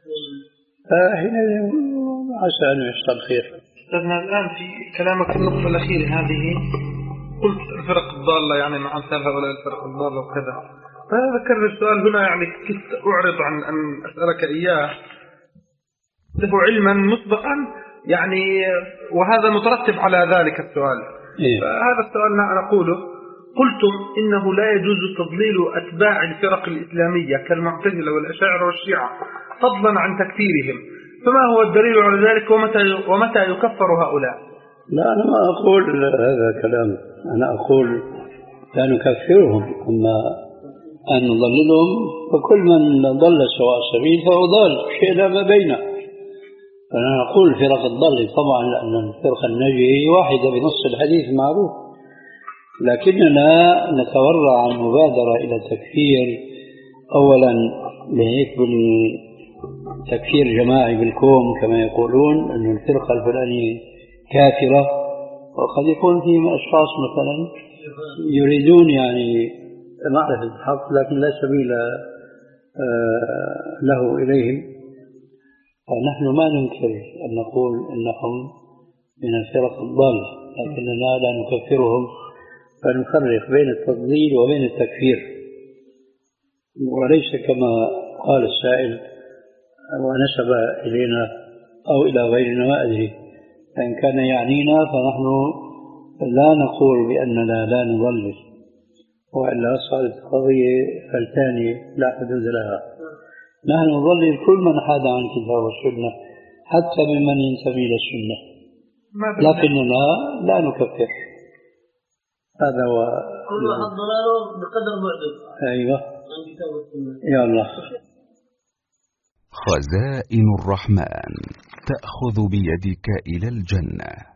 [SPEAKER 2] فحينئذ عسى أن يحصل خير.
[SPEAKER 3] أستاذنا الآن في كلامك في النقطة الأخيرة هذه قلت الفرق الضالة يعني مع أمثال هؤلاء الفرق الضالة وكذا، فذكر السؤال هنا يعني كنت أعرض عن أن أسألك إياه له علما مسبقا يعني، وهذا مترتب على ذلك السؤال.
[SPEAKER 2] إيه؟
[SPEAKER 3] فهذا السؤال نقوله قلتم إنه لا يجوز تضليل أتباع الفرق الإسلامية كالمعتزلة والأشاعرة والشيعة فضلا عن تكفيرهم، فما هو الدليل على ذلك ومتى ومتى يكفر هؤلاء؟
[SPEAKER 2] لا أنا ما أقول هذا كلام، أنا أقول لا نكفرهم، أما أن نضللهم فكل من ضل سواء سبيل فهو ضال، شيء ما بينه. فأنا نقول فرق الضل طبعا لأن الفرقة الناجية هي واحدة بنص الحديث المعروف، لكننا نتورع عن مبادرة إلى تكفير أولا لهيك بالتكفير جماعي بالكوم كما يقولون أن الفرقة الفلانية كافرة، وقد يكون فيهم أشخاص مثلا يريدون يعني معرفة الحق لكن لا سبيل له إليهم. فنحن ما ننكر أن نقول إنهم من الفرق الضالة، لكننا لا نكفرهم، فنفرق بين التضليل وبين التكفير، وليس كما قال السائل ونسب إلينا أو إلى غيرنا ما أدري. فإن كان يعنينا فنحن لا نقول بأننا لا نضلل، وإلا صارت قضية فلتانية لا حدود لها. نحن نضلل كل من حاد عن الكتاب والسنة حتى ممن ينتمي إلى السنة، لكننا لا نكفر. هذا هو
[SPEAKER 1] كل واحد ضلاله بقدر بعده.
[SPEAKER 2] أيوة
[SPEAKER 1] عن كتاب والسنة.
[SPEAKER 2] يا الله.
[SPEAKER 6] خزائن الرحمن تأخذ بيدك إلى الجنة.